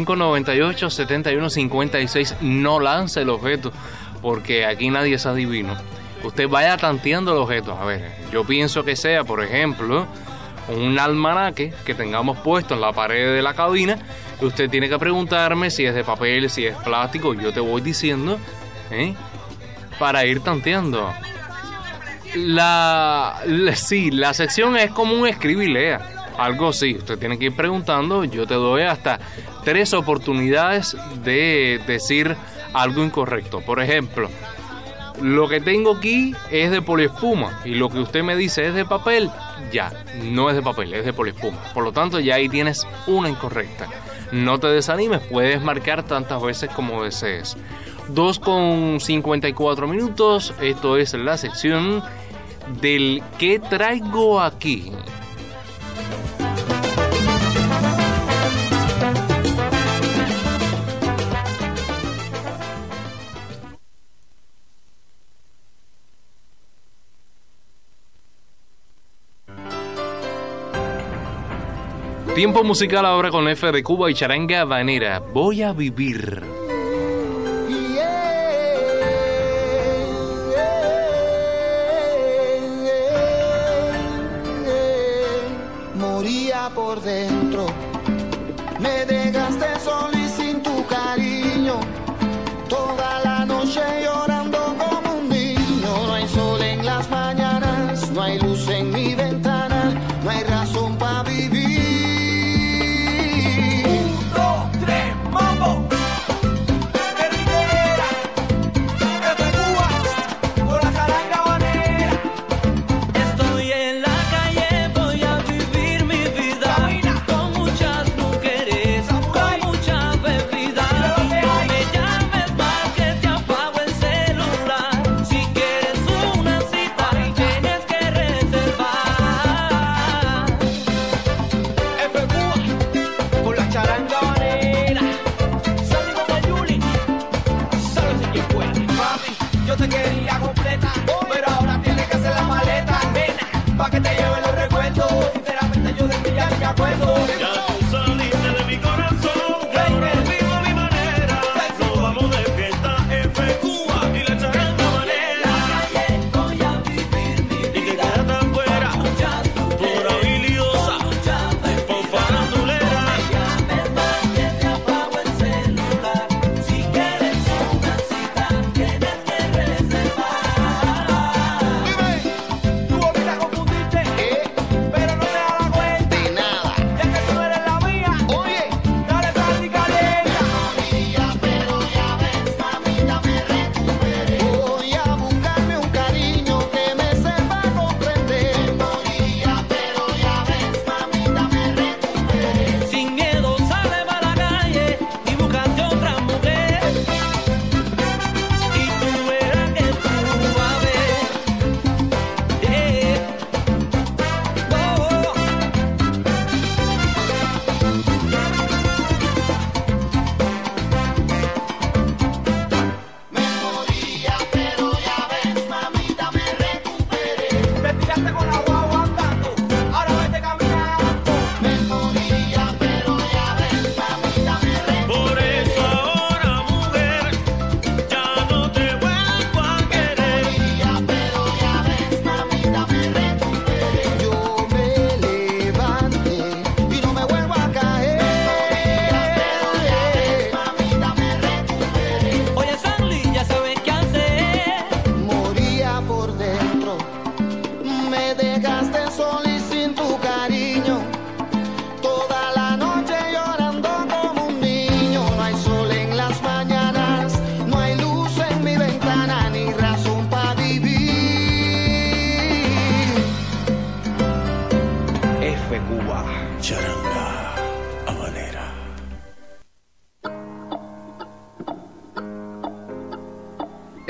4598-7156, no lance el objeto, porque aquí nadie es adivino. Usted vaya tanteando el objeto. A ver, yo pienso que sea, por ejemplo, un almanaque que tengamos puesto en la pared de la cabina. Usted tiene que preguntarme si es de papel, si es plástico. Yo te voy diciendo, para ir tanteando. La sección es como un escribe y lea. Algo así. Usted tiene que ir preguntando. Yo te doy hasta 3 oportunidades de decir algo incorrecto. Por ejemplo, lo que tengo aquí es de poliespuma y lo que usted me dice es de papel, ya, no es de papel, es de poliespuma. Por lo tanto, ya ahí tienes una incorrecta. No te desanimes, puedes marcar tantas veces como desees. 2:54 minutos, esto es la sección del ¿qué traigo aquí? Tiempo musical ahora con F de Cuba y charanga habanera. Voy a vivir. Moría por dentro, me dejaste solo y sin tu cariño, toda la noche llorando como un niño. No hay sol en las mañanas, no hay luz en mi ventana, no hay razón para vivir. Ya tú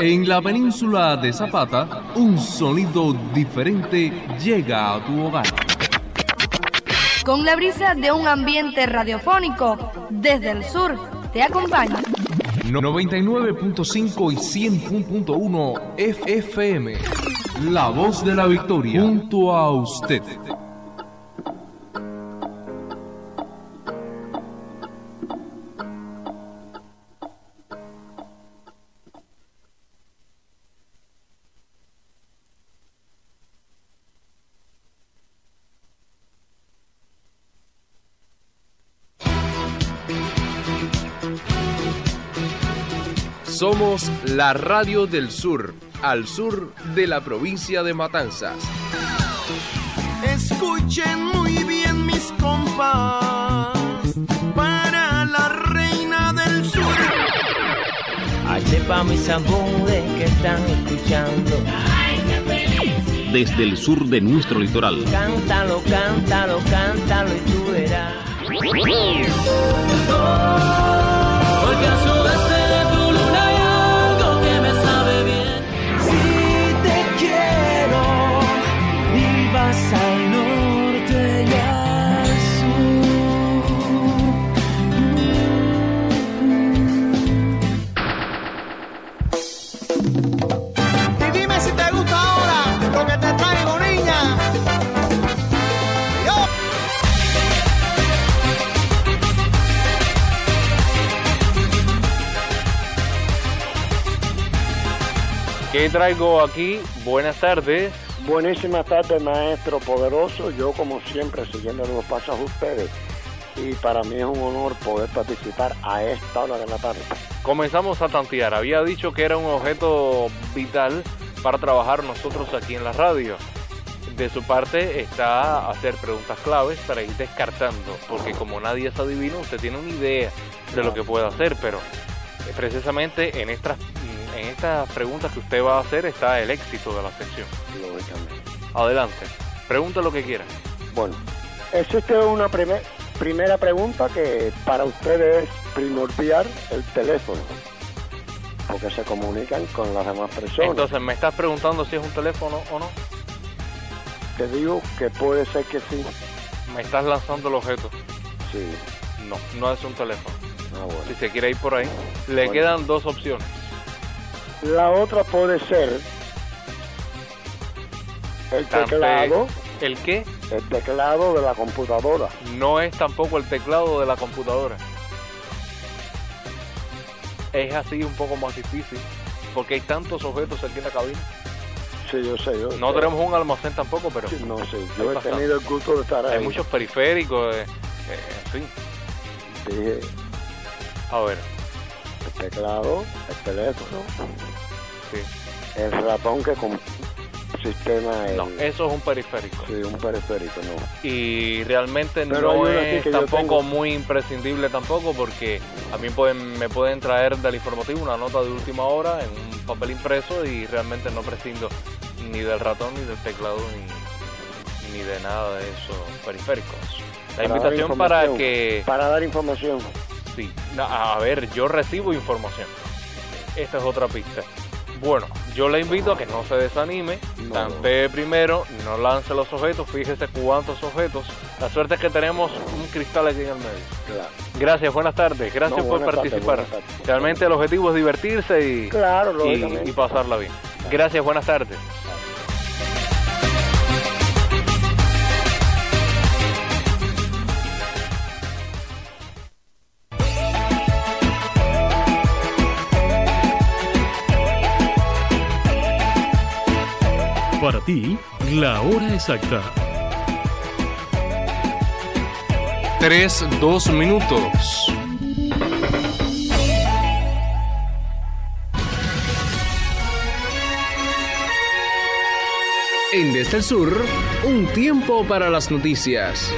En la península de Zapata, un sonido diferente llega a tu hogar. Con la brisa de un ambiente radiofónico, desde el sur te acompaña 99.5 y 100.1 FM. La voz de la victoria junto a usted. Somos la radio del sur, al sur de la provincia de Matanzas. Escuchen muy bien mis compas, para la reina del sur. Sepa mis amores que están escuchando. Ay, qué feliz. Desde el sur de nuestro litoral. Cántalo, cántalo, cántalo y tú verás. Porque al sudeste de tu luna hay algo que me sabe bien. Si te quiero y vas al norte y al sur. Y dime si te gusta ahora lo que te traigo, niña. ¿Qué traigo aquí? Buenas tardes. Buenísimas tardes, maestro poderoso. Yo, como siempre, siguiendo los pasos a ustedes. Y para mí es un honor poder participar a esta hora de la tarde. Comenzamos a tantear. Había dicho que era un objeto vital para trabajar nosotros aquí en la radio. De su parte está hacer preguntas claves para ir descartando. Porque como nadie es adivino, usted tiene una idea de lo que puede hacer. Pero precisamente en estas preguntas que usted va a hacer está el éxito de la sección. Lógicamente. Adelante, pregunte lo que quiera. Bueno, existe una primera pregunta que para ustedes es primordial: el teléfono, porque se comunican con las demás personas. Entonces, ¿me estás preguntando si es un teléfono o no? Te digo que puede ser que sí. ¿Me estás lanzando el objeto? Sí. No, no es un teléfono. Ah, bueno. Si se quiere ir por ahí, le quedan dos opciones. La otra puede ser el teclado. ¿El qué? El teclado de la computadora. No es tampoco el teclado de la computadora. Es así un poco más difícil, porque hay tantos objetos aquí en la cabina. Sí, yo sé. No tenemos un almacén tampoco, pero... Sí, no sé, yo he tenido el gusto de estar ahí. Hay muchos periféricos, en fin. Dije... A ver. El teclado, el teléfono... Sí. El ratón que con sistema... No, eso es un periférico. Sí, un periférico, no. Y realmente pero no es tampoco muy imprescindible tampoco, porque a mí me pueden traer del informativo una nota de última hora en un papel impreso y realmente no prescindo ni del ratón, ni del teclado, ni de nada de esos periféricos. La invitación para que... Para dar información. Sí, a ver, yo recibo información. Esta es otra pista. Bueno, yo le invito a que no se desanime, tantee primero, no lance los objetos, fíjese cuántos objetos. La suerte es que tenemos un cristal aquí en el medio. Claro. Gracias, buenas tardes, gracias por participar. Realmente el objetivo es divertirse y pasarla bien. Gracias, buenas tardes. Para ti, la hora exacta. 3:02 minutos. En Desde el Sur, un tiempo para las noticias.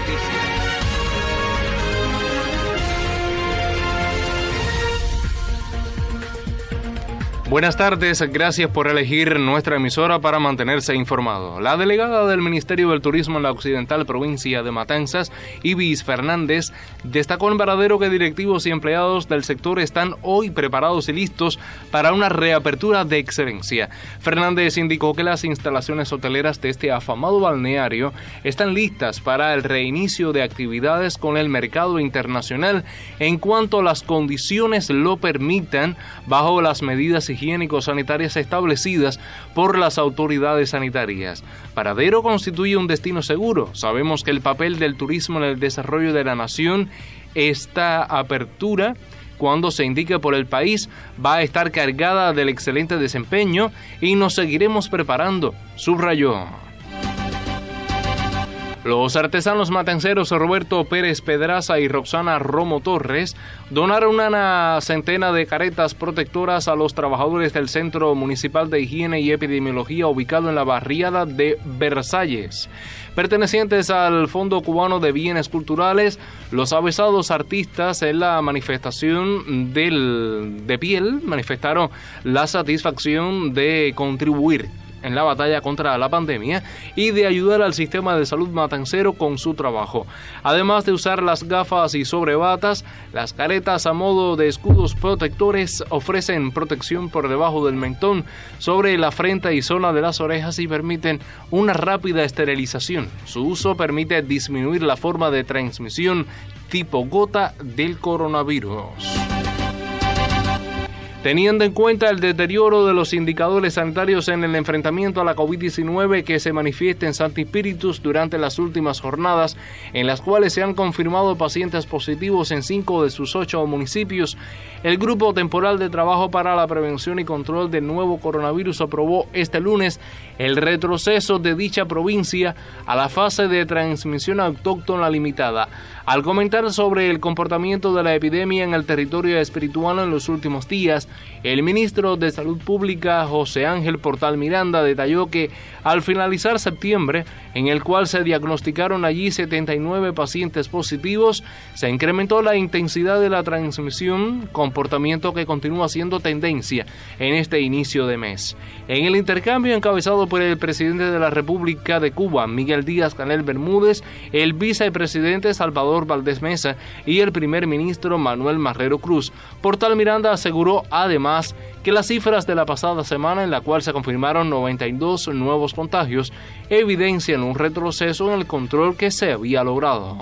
Buenas tardes, gracias por elegir nuestra emisora para mantenerse informado. La delegada del Ministerio del Turismo en la occidental provincia de Matanzas, Ibis Fernández, destacó en Varadero que directivos y empleados del sector están hoy preparados y listos para una reapertura de excelencia. Fernández indicó que las instalaciones hoteleras de este afamado balneario están listas para el reinicio de actividades con el mercado internacional en cuanto las condiciones lo permitan, bajo las medidas higiénico-sanitarias establecidas por las autoridades sanitarias. Varadero constituye un destino seguro. Sabemos que el papel del turismo en el desarrollo de la nación, esta apertura, cuando se indique por el país, va a estar cargada del excelente desempeño y nos seguiremos preparando, subrayó. Los artesanos matanceros Roberto Pérez Pedraza y Roxana Romo Torres donaron una centena de caretas protectoras a los trabajadores del Centro Municipal de Higiene y Epidemiología ubicado en la barriada de Versalles. Pertenecientes al Fondo Cubano de Bienes Culturales, los avesados artistas en la manifestación de piel manifestaron la satisfacción de contribuir en la batalla contra la pandemia y de ayudar al sistema de salud matancero con su trabajo. Además de usar las gafas y sobrebatas, las caretas a modo de escudos protectores ofrecen protección por debajo del mentón, sobre la frente y zona de las orejas y permiten una rápida esterilización. Su uso permite disminuir la forma de transmisión tipo gota del coronavirus. Teniendo en cuenta el deterioro de los indicadores sanitarios en el enfrentamiento a la COVID-19 que se manifiesta en Santi Spíritus durante las últimas jornadas, en las cuales se han confirmado pacientes positivos en 5 de sus 8 municipios, el Grupo Temporal de Trabajo para la Prevención y Control del Nuevo Coronavirus aprobó este lunes el retroceso de dicha provincia a la fase de transmisión autóctona limitada. Al comentar sobre el comportamiento de la epidemia en el territorio espirituano en los últimos días, el ministro de Salud Pública, José Ángel Portal Miranda, detalló que al finalizar septiembre, en el cual se diagnosticaron allí 79 pacientes positivos, se incrementó la intensidad de la transmisión, comportamiento que continúa siendo tendencia en este inicio de mes. En el intercambio encabezado por el presidente de la República de Cuba, Miguel Díaz-Canel Bermúdez, el vicepresidente Salvador Valdés Mesa y el primer ministro Manuel Marrero Cruz, Portal Miranda aseguró además que las cifras de la pasada semana, en la cual se confirmaron 92 nuevos contagios, evidencian un retroceso en el control que se había logrado.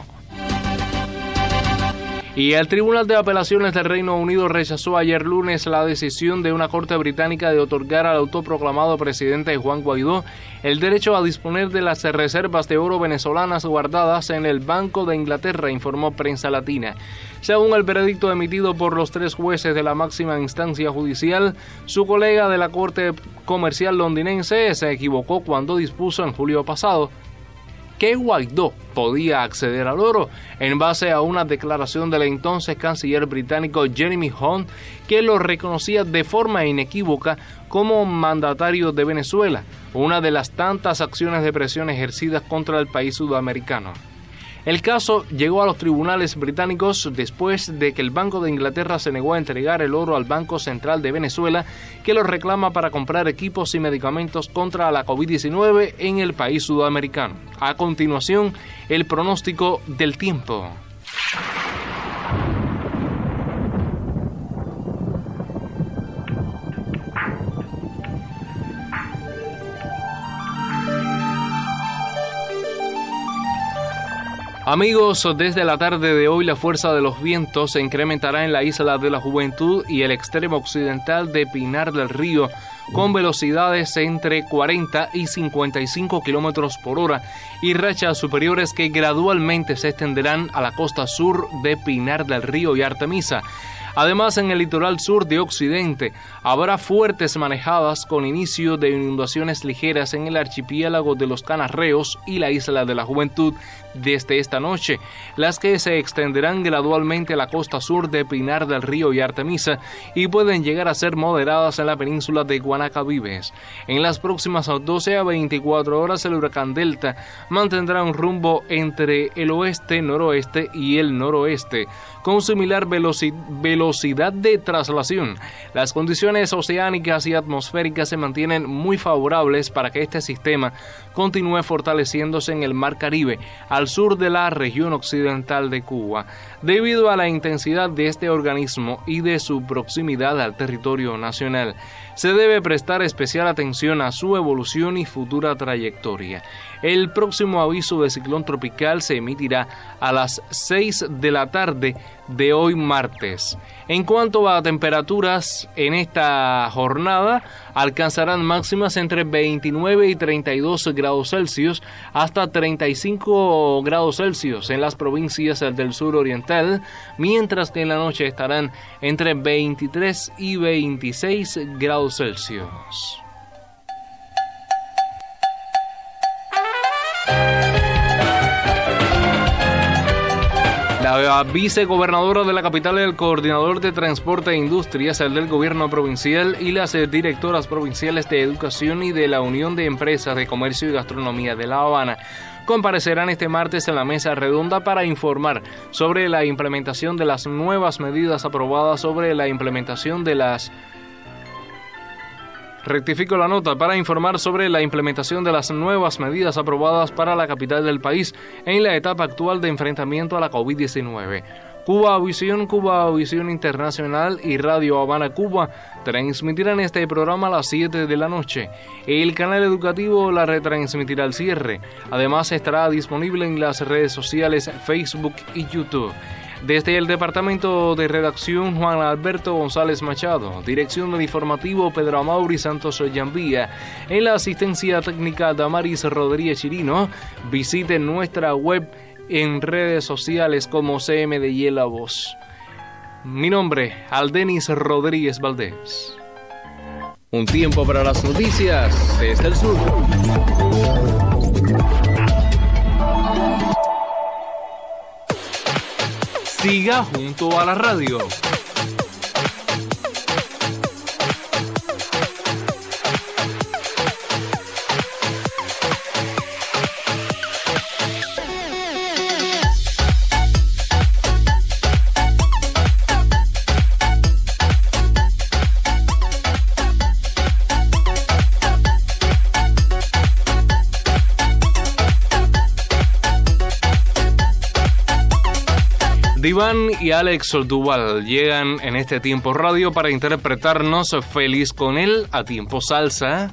Y el Tribunal de Apelaciones del Reino Unido rechazó ayer lunes la decisión de una corte británica de otorgar al autoproclamado presidente Juan Guaidó el derecho a disponer de las reservas de oro venezolanas guardadas en el Banco de Inglaterra, informó Prensa Latina. Según el veredicto emitido por los 3 jueces de la máxima instancia judicial, su colega de la Corte Comercial londinense se equivocó cuando dispuso en julio pasado que Guaidó podía acceder al oro en base a una declaración del entonces canciller británico Jeremy Hunt, que lo reconocía de forma inequívoca como mandatario de Venezuela, una de las tantas acciones de presión ejercidas contra el país sudamericano. El caso llegó a los tribunales británicos después de que el Banco de Inglaterra se negó a entregar el oro al Banco Central de Venezuela, que lo reclama para comprar equipos y medicamentos contra la COVID-19 en el país sudamericano. A continuación, el pronóstico del tiempo. Amigos, desde la tarde de hoy la fuerza de los vientos se incrementará en la Isla de la Juventud y el extremo occidental de Pinar del Río, con velocidades entre 40 y 55 kilómetros por hora y rachas superiores que gradualmente se extenderán a la costa sur de Pinar del Río y Artemisa. Además, en el litoral sur de Occidente habrá fuertes marejadas con inicio de inundaciones ligeras en el archipiélago de los Canarreos y la Isla de la Juventud desde esta noche, las que se extenderán gradualmente a la costa sur de Pinar del Río y Artemisa y pueden llegar a ser moderadas en la península de Guanacavives. En las próximas 12 a 24 horas el huracán Delta mantendrá un rumbo entre el oeste, noroeste y el noroeste, con similar velocidad velocidad de traslación. Las condiciones oceánicas y atmosféricas se mantienen muy favorables para que este sistema continúe fortaleciéndose en el Mar Caribe, al sur de la región occidental de Cuba. Debido a la intensidad de este organismo y de su proximidad al territorio nacional, se debe prestar especial atención a su evolución y futura trayectoria. El próximo aviso de ciclón tropical se emitirá a las 6 de la tarde de hoy martes. En cuanto a temperaturas, en esta jornada alcanzarán máximas entre 29 y 32 grados Celsius hasta 35 grados Celsius en las provincias del sur oriental, mientras que en la noche estarán entre 23 y 26 grados Celsius. La vicegobernadora de la capital, el coordinador de transporte e industrias, el del gobierno provincial y las directoras provinciales de educación y de la Unión de Empresas de Comercio y Gastronomía de La Habana comparecerán este martes en la mesa redonda para informar sobre la implementación de las nuevas medidas aprobadas para informar sobre la implementación de las nuevas medidas aprobadas para la capital del país en la etapa actual de enfrentamiento a la COVID-19. Cuba Visión Internacional y Radio Habana Cuba transmitirán este programa a las 7 de la noche. El canal educativo la retransmitirá al cierre. Además estará disponible en las redes sociales Facebook y YouTube. Desde el departamento de redacción, Juan Alberto González Machado. Dirección del informativo, Pedro Amaury Santos Yambía. En la asistencia técnica, Damaris Rodríguez Chirino. Visiten nuestra web en redes sociales como CMDI La Voz. Mi nombre, Aldenis Rodríguez Valdés. Un tiempo para las noticias desde el sur. Siga junto a la radio. Iván y Alex Duval llegan en este tiempo radio para interpretarnos Feliz con él a tiempo salsa.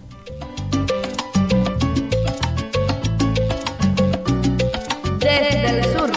Desde el sur.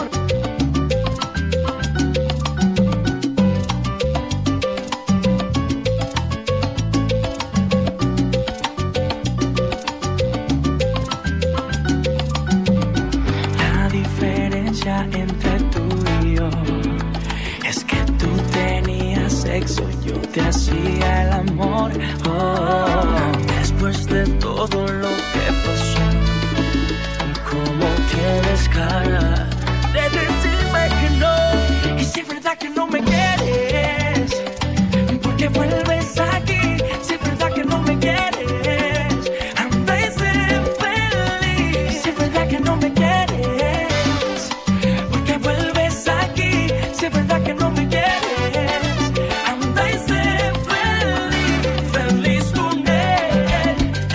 La diferencia entre tú y yo es que tú tenías sexo, yo te hacía el amor. Después de todo lo que pasó, ¿cómo tienes cara de decirme que no? Y si es verdad que no me quieres, ¿por qué vuelves aquí? Si es verdad que no me quieres, anda y sé feliz. Si es verdad que no me quieres, ¿por qué vuelves aquí? Si es verdad que no me quieres, anda y sé feliz. Feliz con él,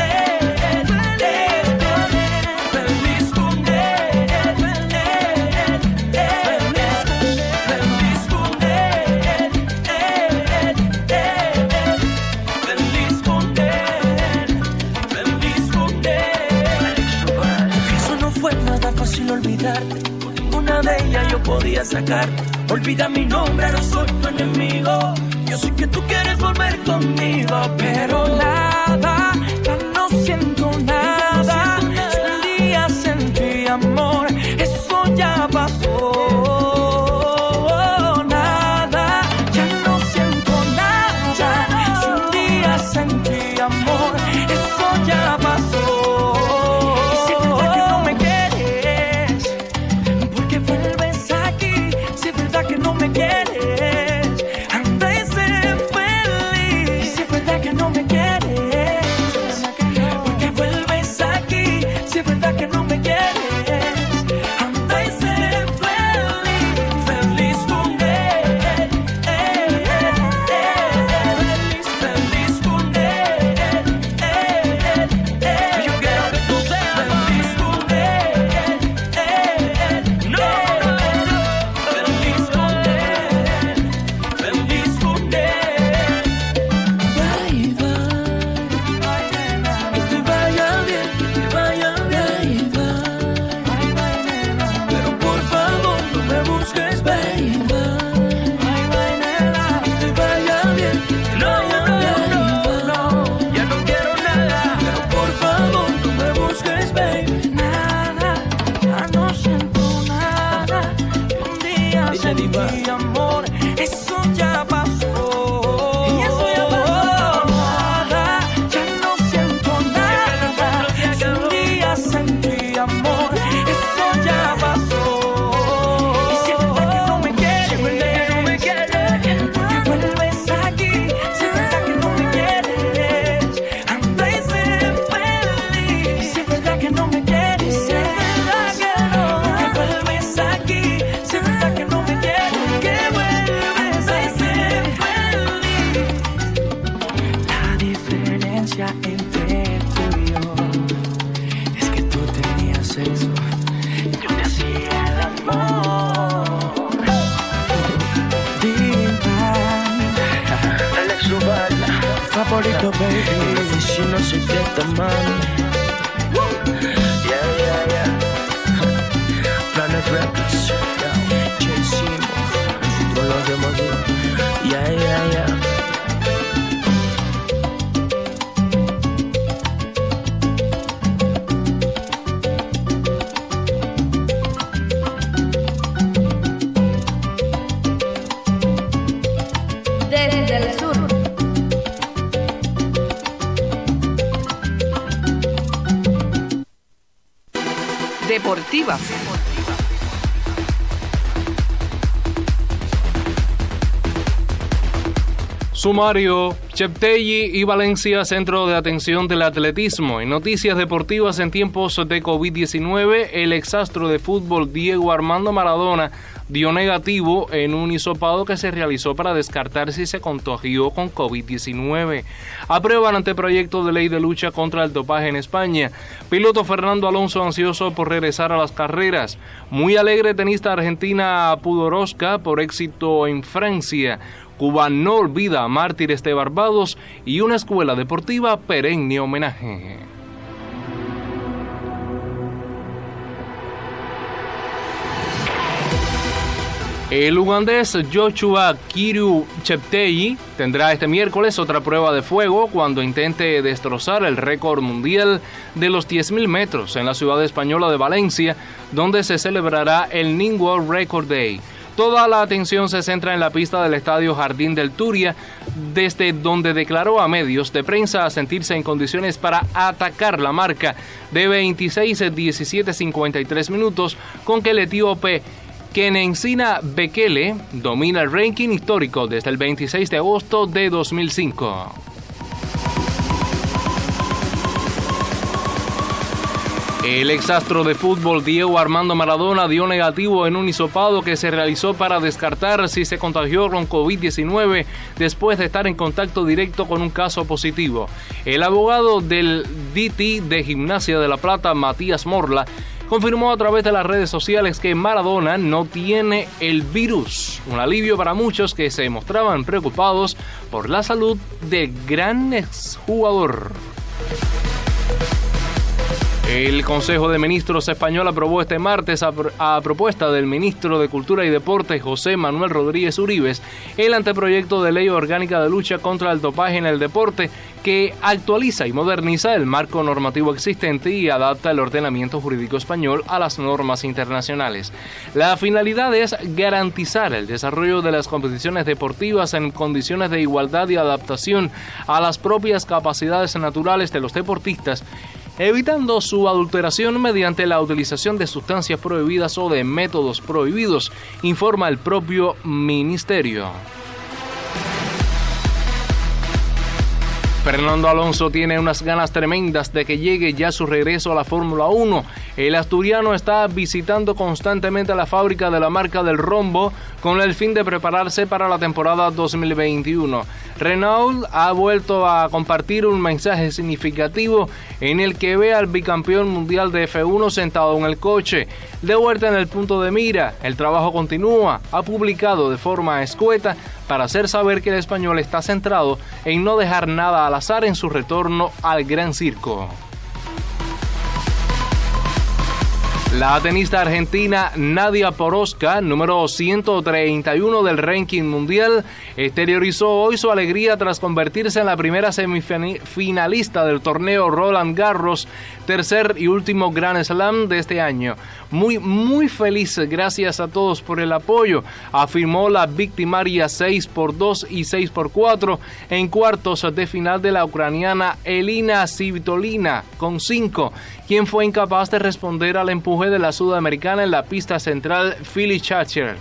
feliz con él, feliz con él, feliz con él, feliz con él. Eso no fue nada fácil olvidarte, por ninguna de ellas yo podía sacar. Olvida mi nombre, no soy tu enemigo. Yo sé que tú quieres volver conmigo, pero nada, ya no siento nada. Si un día sentí amor, eso ya pasó. Nada, ya no siento nada. Si un día sentí amor, eso ya pasó. Y si es verdad que no me quieres, ¿por qué vuelves aquí? Si es verdad que no me quieres, anda y sé feliz. Y si es verdad que no me quieres, ¿por qué vuelves sentí amor, eso ya pasó. Y eso ya pasó. Nada, ya no siento nada. Si un día sentí amor, eso ya pasó. Y si es verdad que no me quieres, porque vuelves aquí. Si es verdad que no me quieres, anda y sé feliz. Y si es verdad que no me quieres, si es verdad que no, porque vuelves aquí. Si es verdad que no me quieres, que vuelves a ser feliz. La diferencia entre tú y yo es que tú tenías sexo, yo te hacía el amor. Alex Urbana, favorito baby, si no se queda mami. Yeah, yeah, yeah. Planet Records, Jay Seymour, nosotros lo hacemos así. Yeah, yeah, yeah. Desde el sur. Deportivas. Sumario, Cheptegei y Valencia, centro de atención del atletismo. En noticias deportivas en tiempos de COVID-19, el exastro de fútbol Diego Armando Maradona dio negativo en un hisopado que se realizó para descartar si se contagió con COVID-19. Aprueban anteproyecto de ley de lucha contra el dopaje en España. Piloto Fernando Alonso ansioso por regresar a las carreras. Muy alegre tenista argentina Pudorosca por éxito en Francia. Cuba no olvida a mártires de Barbados y una escuela deportiva perenne homenaje. El ugandés Joshua Kiru Cheptegei tendrá este miércoles otra prueba de fuego cuando intente destrozar el récord mundial de los 10.000 metros en la ciudad española de Valencia, donde se celebrará el Ning World Record Day. Toda la atención se centra en la pista del Estadio Jardín del Turia, desde donde declaró a medios de prensa a sentirse en condiciones para atacar la marca de 26:17:53 minutos con que el etíope Kenensina Bekele domina el ranking histórico desde el 26 de agosto de 2005. El exastro de fútbol Diego Armando Maradona dio negativo en un hisopado que se realizó para descartar si se contagió con COVID-19 después de estar en contacto directo con un caso positivo. El abogado del DT de Gimnasia de La Plata, Matías Morla, confirmó a través de las redes sociales que Maradona no tiene el virus. Un alivio para muchos que se mostraban preocupados por la salud del gran exjugador. El Consejo de Ministros español aprobó este martes, a propuesta del ministro de Cultura y Deportes, José Manuel Rodríguez Uribes, el anteproyecto de ley orgánica de lucha contra el dopaje en el deporte que actualiza y moderniza el marco normativo existente y adapta el ordenamiento jurídico español a las normas internacionales. La finalidad es garantizar el desarrollo de las competiciones deportivas en condiciones de igualdad y adaptación a las propias capacidades naturales de los deportistas, evitando su adulteración mediante la utilización de sustancias prohibidas o de métodos prohibidos, informa el propio ministerio. Fernando Alonso tiene unas ganas tremendas de que llegue ya su regreso a la Fórmula 1. El asturiano está visitando constantemente la fábrica de la marca del Rombo con el fin de prepararse para la temporada 2021. Renault ha vuelto a compartir un mensaje significativo en el que ve al bicampeón mundial de F1 sentado en el coche. De vuelta en el punto de mira, el trabajo continúa. Ha publicado de forma escueta para hacer saber que el español está centrado en no dejar nada al azar en su retorno al Gran Circo. La tenista argentina Nadia Porosca, número 131 del ranking mundial, exteriorizó hoy su alegría tras convertirse en la primera semifinalista del torneo Roland Garros, tercer y último Grand Slam de este año. Muy feliz, gracias a todos por el apoyo, afirmó la victimaria 6-2 y 6-4 en cuartos de final de la ucraniana Elina Svitolina con 5, quien fue incapaz de responder al empuje de la sudamericana en la pista central Philly Chacher.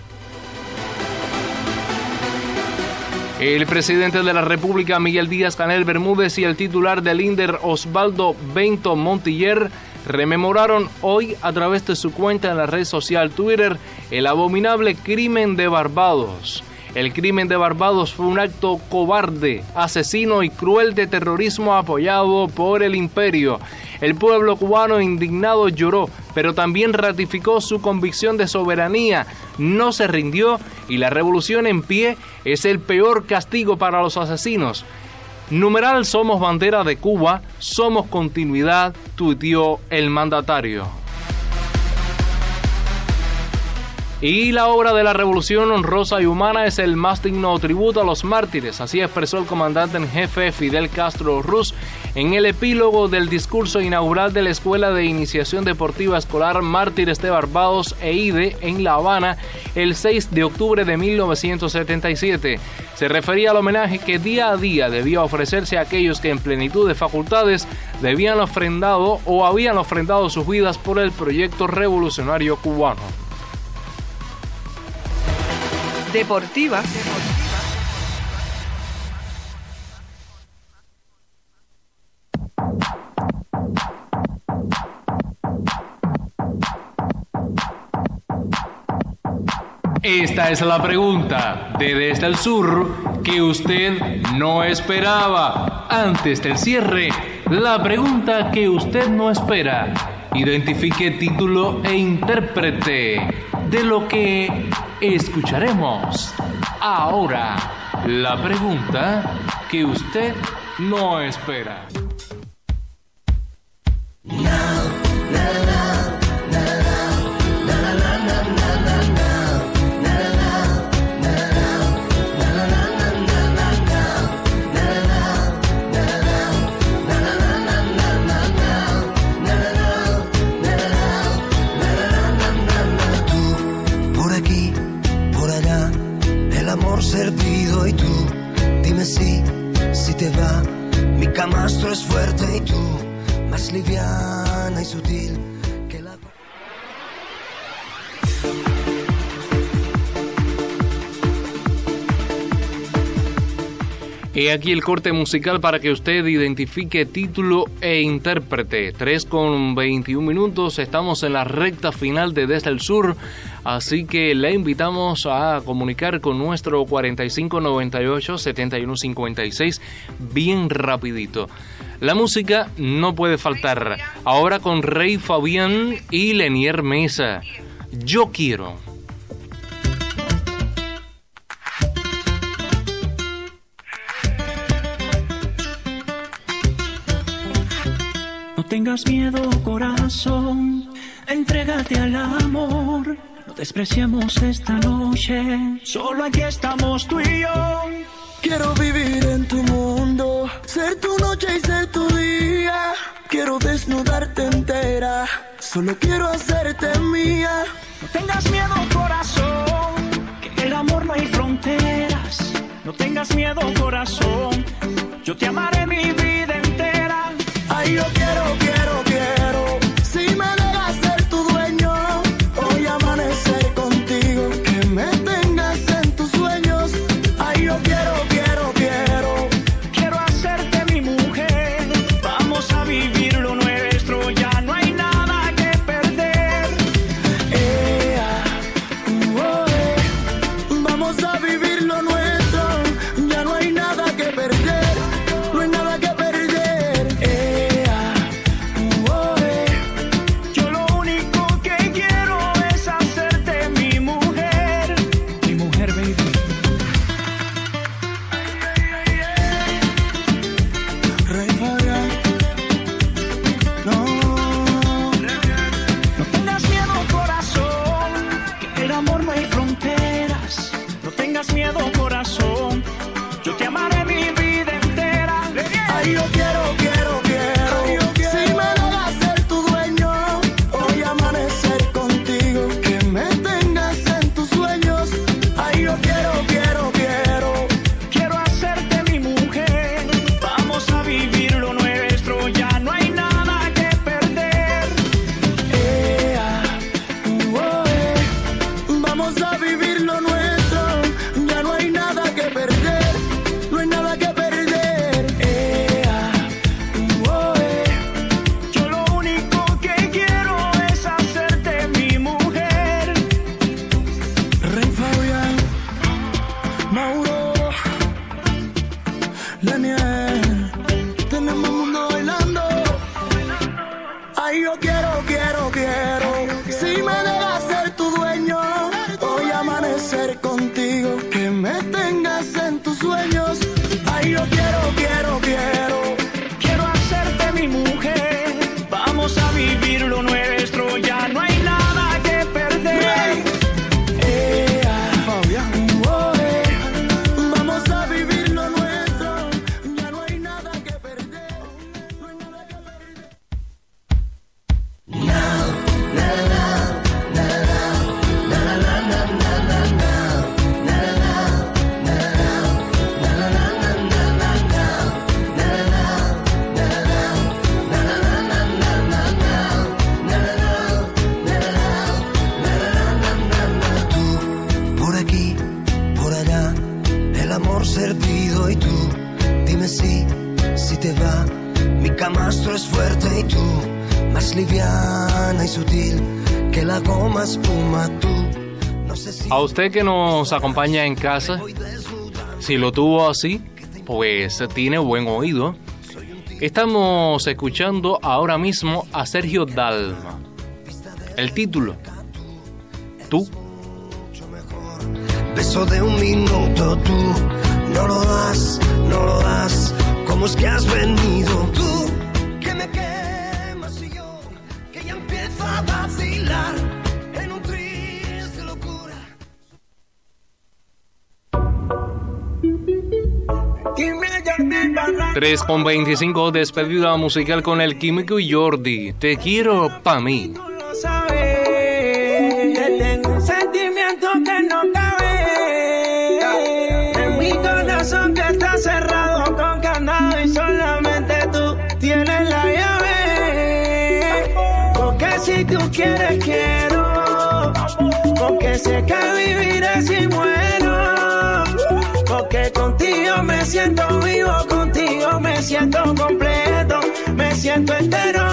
El presidente de la República, Miguel Díaz-Canel Bermúdez, y el titular del INDER, Osvaldo Bento Montiller, rememoraron hoy a través de su cuenta en la red social Twitter el abominable crimen de Barbados. El crimen de Barbados fue un acto cobarde, asesino y cruel de terrorismo apoyado por el imperio. El pueblo cubano indignado lloró, pero también ratificó su convicción de soberanía, no se rindió y la revolución en pie es el peor castigo para los asesinos. Numeral somos bandera de Cuba, somos continuidad, tuiteó el mandatario. Y la obra de la revolución honrosa y humana es el más digno tributo a los mártires, así expresó el comandante en jefe Fidel Castro Ruz en el epílogo del discurso inaugural de la Escuela de Iniciación Deportiva Escolar Mártires de Barbados EIDE en La Habana el 6 de octubre de 1977. Se refería al homenaje que día a día debía ofrecerse a aquellos que en plenitud de facultades habían ofrendado sus vidas por el proyecto revolucionario cubano. Deportiva. Esta es la pregunta de Desde el Sur que usted no esperaba. Antes del cierre, la pregunta que usted no espera. Identifique título e intérprete de lo que escucharemos ahora. La pregunta que usted no espera. Servido y tú, dime si te va. Mi camastro es fuerte y tú, más liviana y sutil que la... He aquí el corte musical para que usted identifique título e intérprete. 3:21. Estamos en la recta final de Desde el Sur, así que le invitamos a comunicar con nuestro 4598-7156 bien rapidito. La música no puede faltar. Ahora con Rey Fabián y Lenier Mesa. Yo quiero. No tengas miedo, corazón, entrégate al amor. No despreciemos esta noche, solo aquí estamos tú y yo. Quiero vivir en tu mundo, ser tu noche y ser tu día. Quiero desnudarte entera, solo quiero hacerte mía. No tengas miedo, corazón, que en el amor no hay fronteras. No tengas miedo, corazón, yo te amaré mi vida entera. Ay, yo quiero, quiero, quiero. Si me dejas ser tu dueño, hoy amanecer contigo, que me tengas en tus sueños. Ay, yo quiero, quiero, quiero. Quiero hacerte mi mujer. Vamos a vivir lo nuestro, ya no hay nada que perder. Vamos a vivir lo nuestro, ya no hay nada que perder. No hay nada que perder. miedo, corazón. Yo te amaré mi vida entera. Ay, yo quiero. Si me dejas ser tu dueño, hoy amanecer contigo, que me tengas en tus sueños. Ay, yo quiero. Quiero hacerte mi mujer. Vamos a vivir lo nuestro, ya no hay nada que perder. Vamos a vivir lo nuestro, ya no hay nada que perder. No hay nada que perder. Yo lo único que quiero es hacerte mi mujer. Rey Fabián, Mauro, Daniel, tenemos el mundo bailando. Ay, yo quiero. Si me dejas ser tu dueño, hoy amanecer contigo, que me tengas en tus sueños. Ay, yo quiero. Quiero hacerte mi mujer. Vamos a vivir lo nuestro, ya no hay nada que perder. Vamos a vivir lo nuestro, ya no hay nada que perder. Por aquí, por allá, el amor servido y tú, dime si te va. Mi camastro es fuerte y tú, más liviana y sutil que la goma espuma tú. No sé si... A usted que nos acompaña en casa, si lo tuvo así, pues tiene buen oído. Estamos escuchando ahora mismo a Sergio Dalma. El título, Tú. Beso de un minuto, tú no lo das. ¿Cómo es que has venido? Tú, que me quemas y yo, que ya empiezo a vacilar en un triste locura. 3:25, despedida musical con el Químico y Jordi. Te quiero pa' mí. Que tengo un sentimiento que no cabe en mi corazón, que está cerrado con candado y solamente tú tienes la llave. Porque si tú quieres quiero, porque sé que viviré si muero, porque contigo me siento vivo, contigo me siento completo, me siento entero.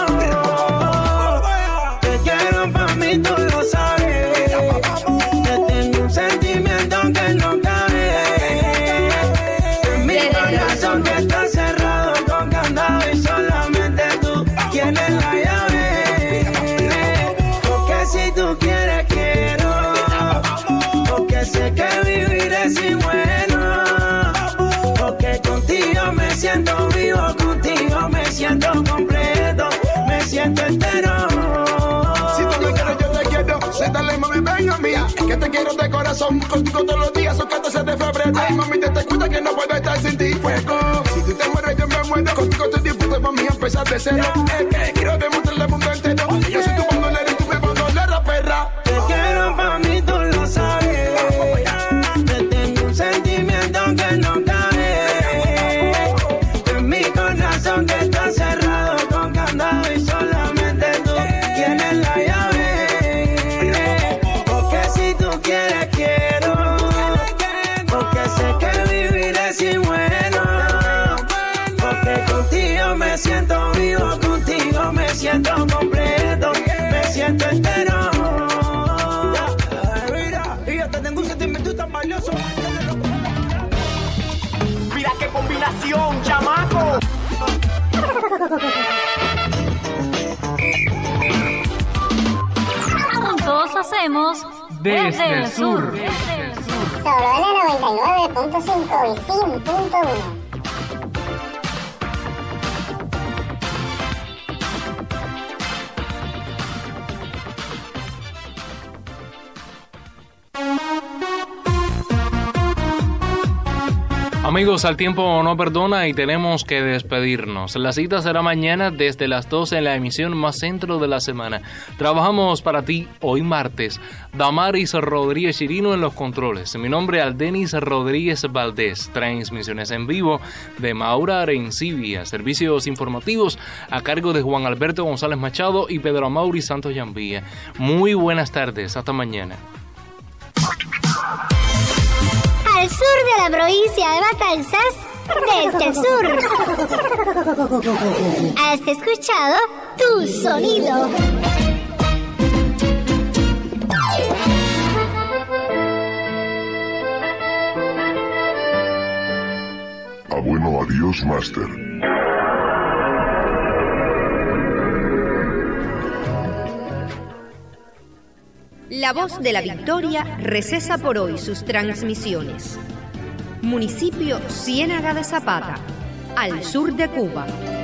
Te quiero pa' mí, tú lo sabes. Que tengo un sentimiento que no cabe en mi corazón, que está cerrado con candado y solamente tú tienes la llave. Porque si tú quieres quiero, porque sé que viviré si muero, porque contigo me siento vivo, contigo me siento completo, me siento entero. Si tú me quieres, yo te quiero. Dale, mami, ven a mí. Que te quiero de corazón. Contigo todos los días, son 14 de febrero. Ay, mami, te cuenta que no puedo estar sin ti. Fuego. Si tú te mueres, yo me muero. Contigo estoy dispuesto, mami, a empezar de cero. Es que quiero demostrarle al mundo entero. Yo soy tu bandolera y tú me bandolera, perra. Te quiero pa' mí, tú lo sabes. Que tengo un sentimiento que no cabe en mi corazón, que está cerrado con candado y solamente tú tienes la llave. Porque si tú quieres quiero, porque sé que viviré si muero, porque contigo me siento vivo, contigo me siento completo, me siento entero. Y yo te tengo un sentimiento tan valioso. Mira qué combinación, chamaco. Juntos hacemos Desde el Sur. Solo en el 99.5 y 100.1. Amigos, el tiempo no perdona y tenemos que despedirnos. La cita será mañana desde las 12 en la emisión más centro de la semana. Trabajamos para ti hoy martes. Damaris Rodríguez Chirino en los controles. Mi nombre es Aldenis Rodríguez Valdés. Transmisiones en vivo de Maura Arencibia. Servicios informativos a cargo de Juan Alberto González Machado y Pedro Amaury Santos Llambía. Muy buenas tardes. Hasta mañana. Al sur de la provincia de Matanzas, desde el sur. Has escuchado Tu Sonido. Bueno, adiós, Master. La Voz de la Victoria recesa por hoy sus transmisiones. Municipio Ciénaga de Zapata, al sur de Cuba.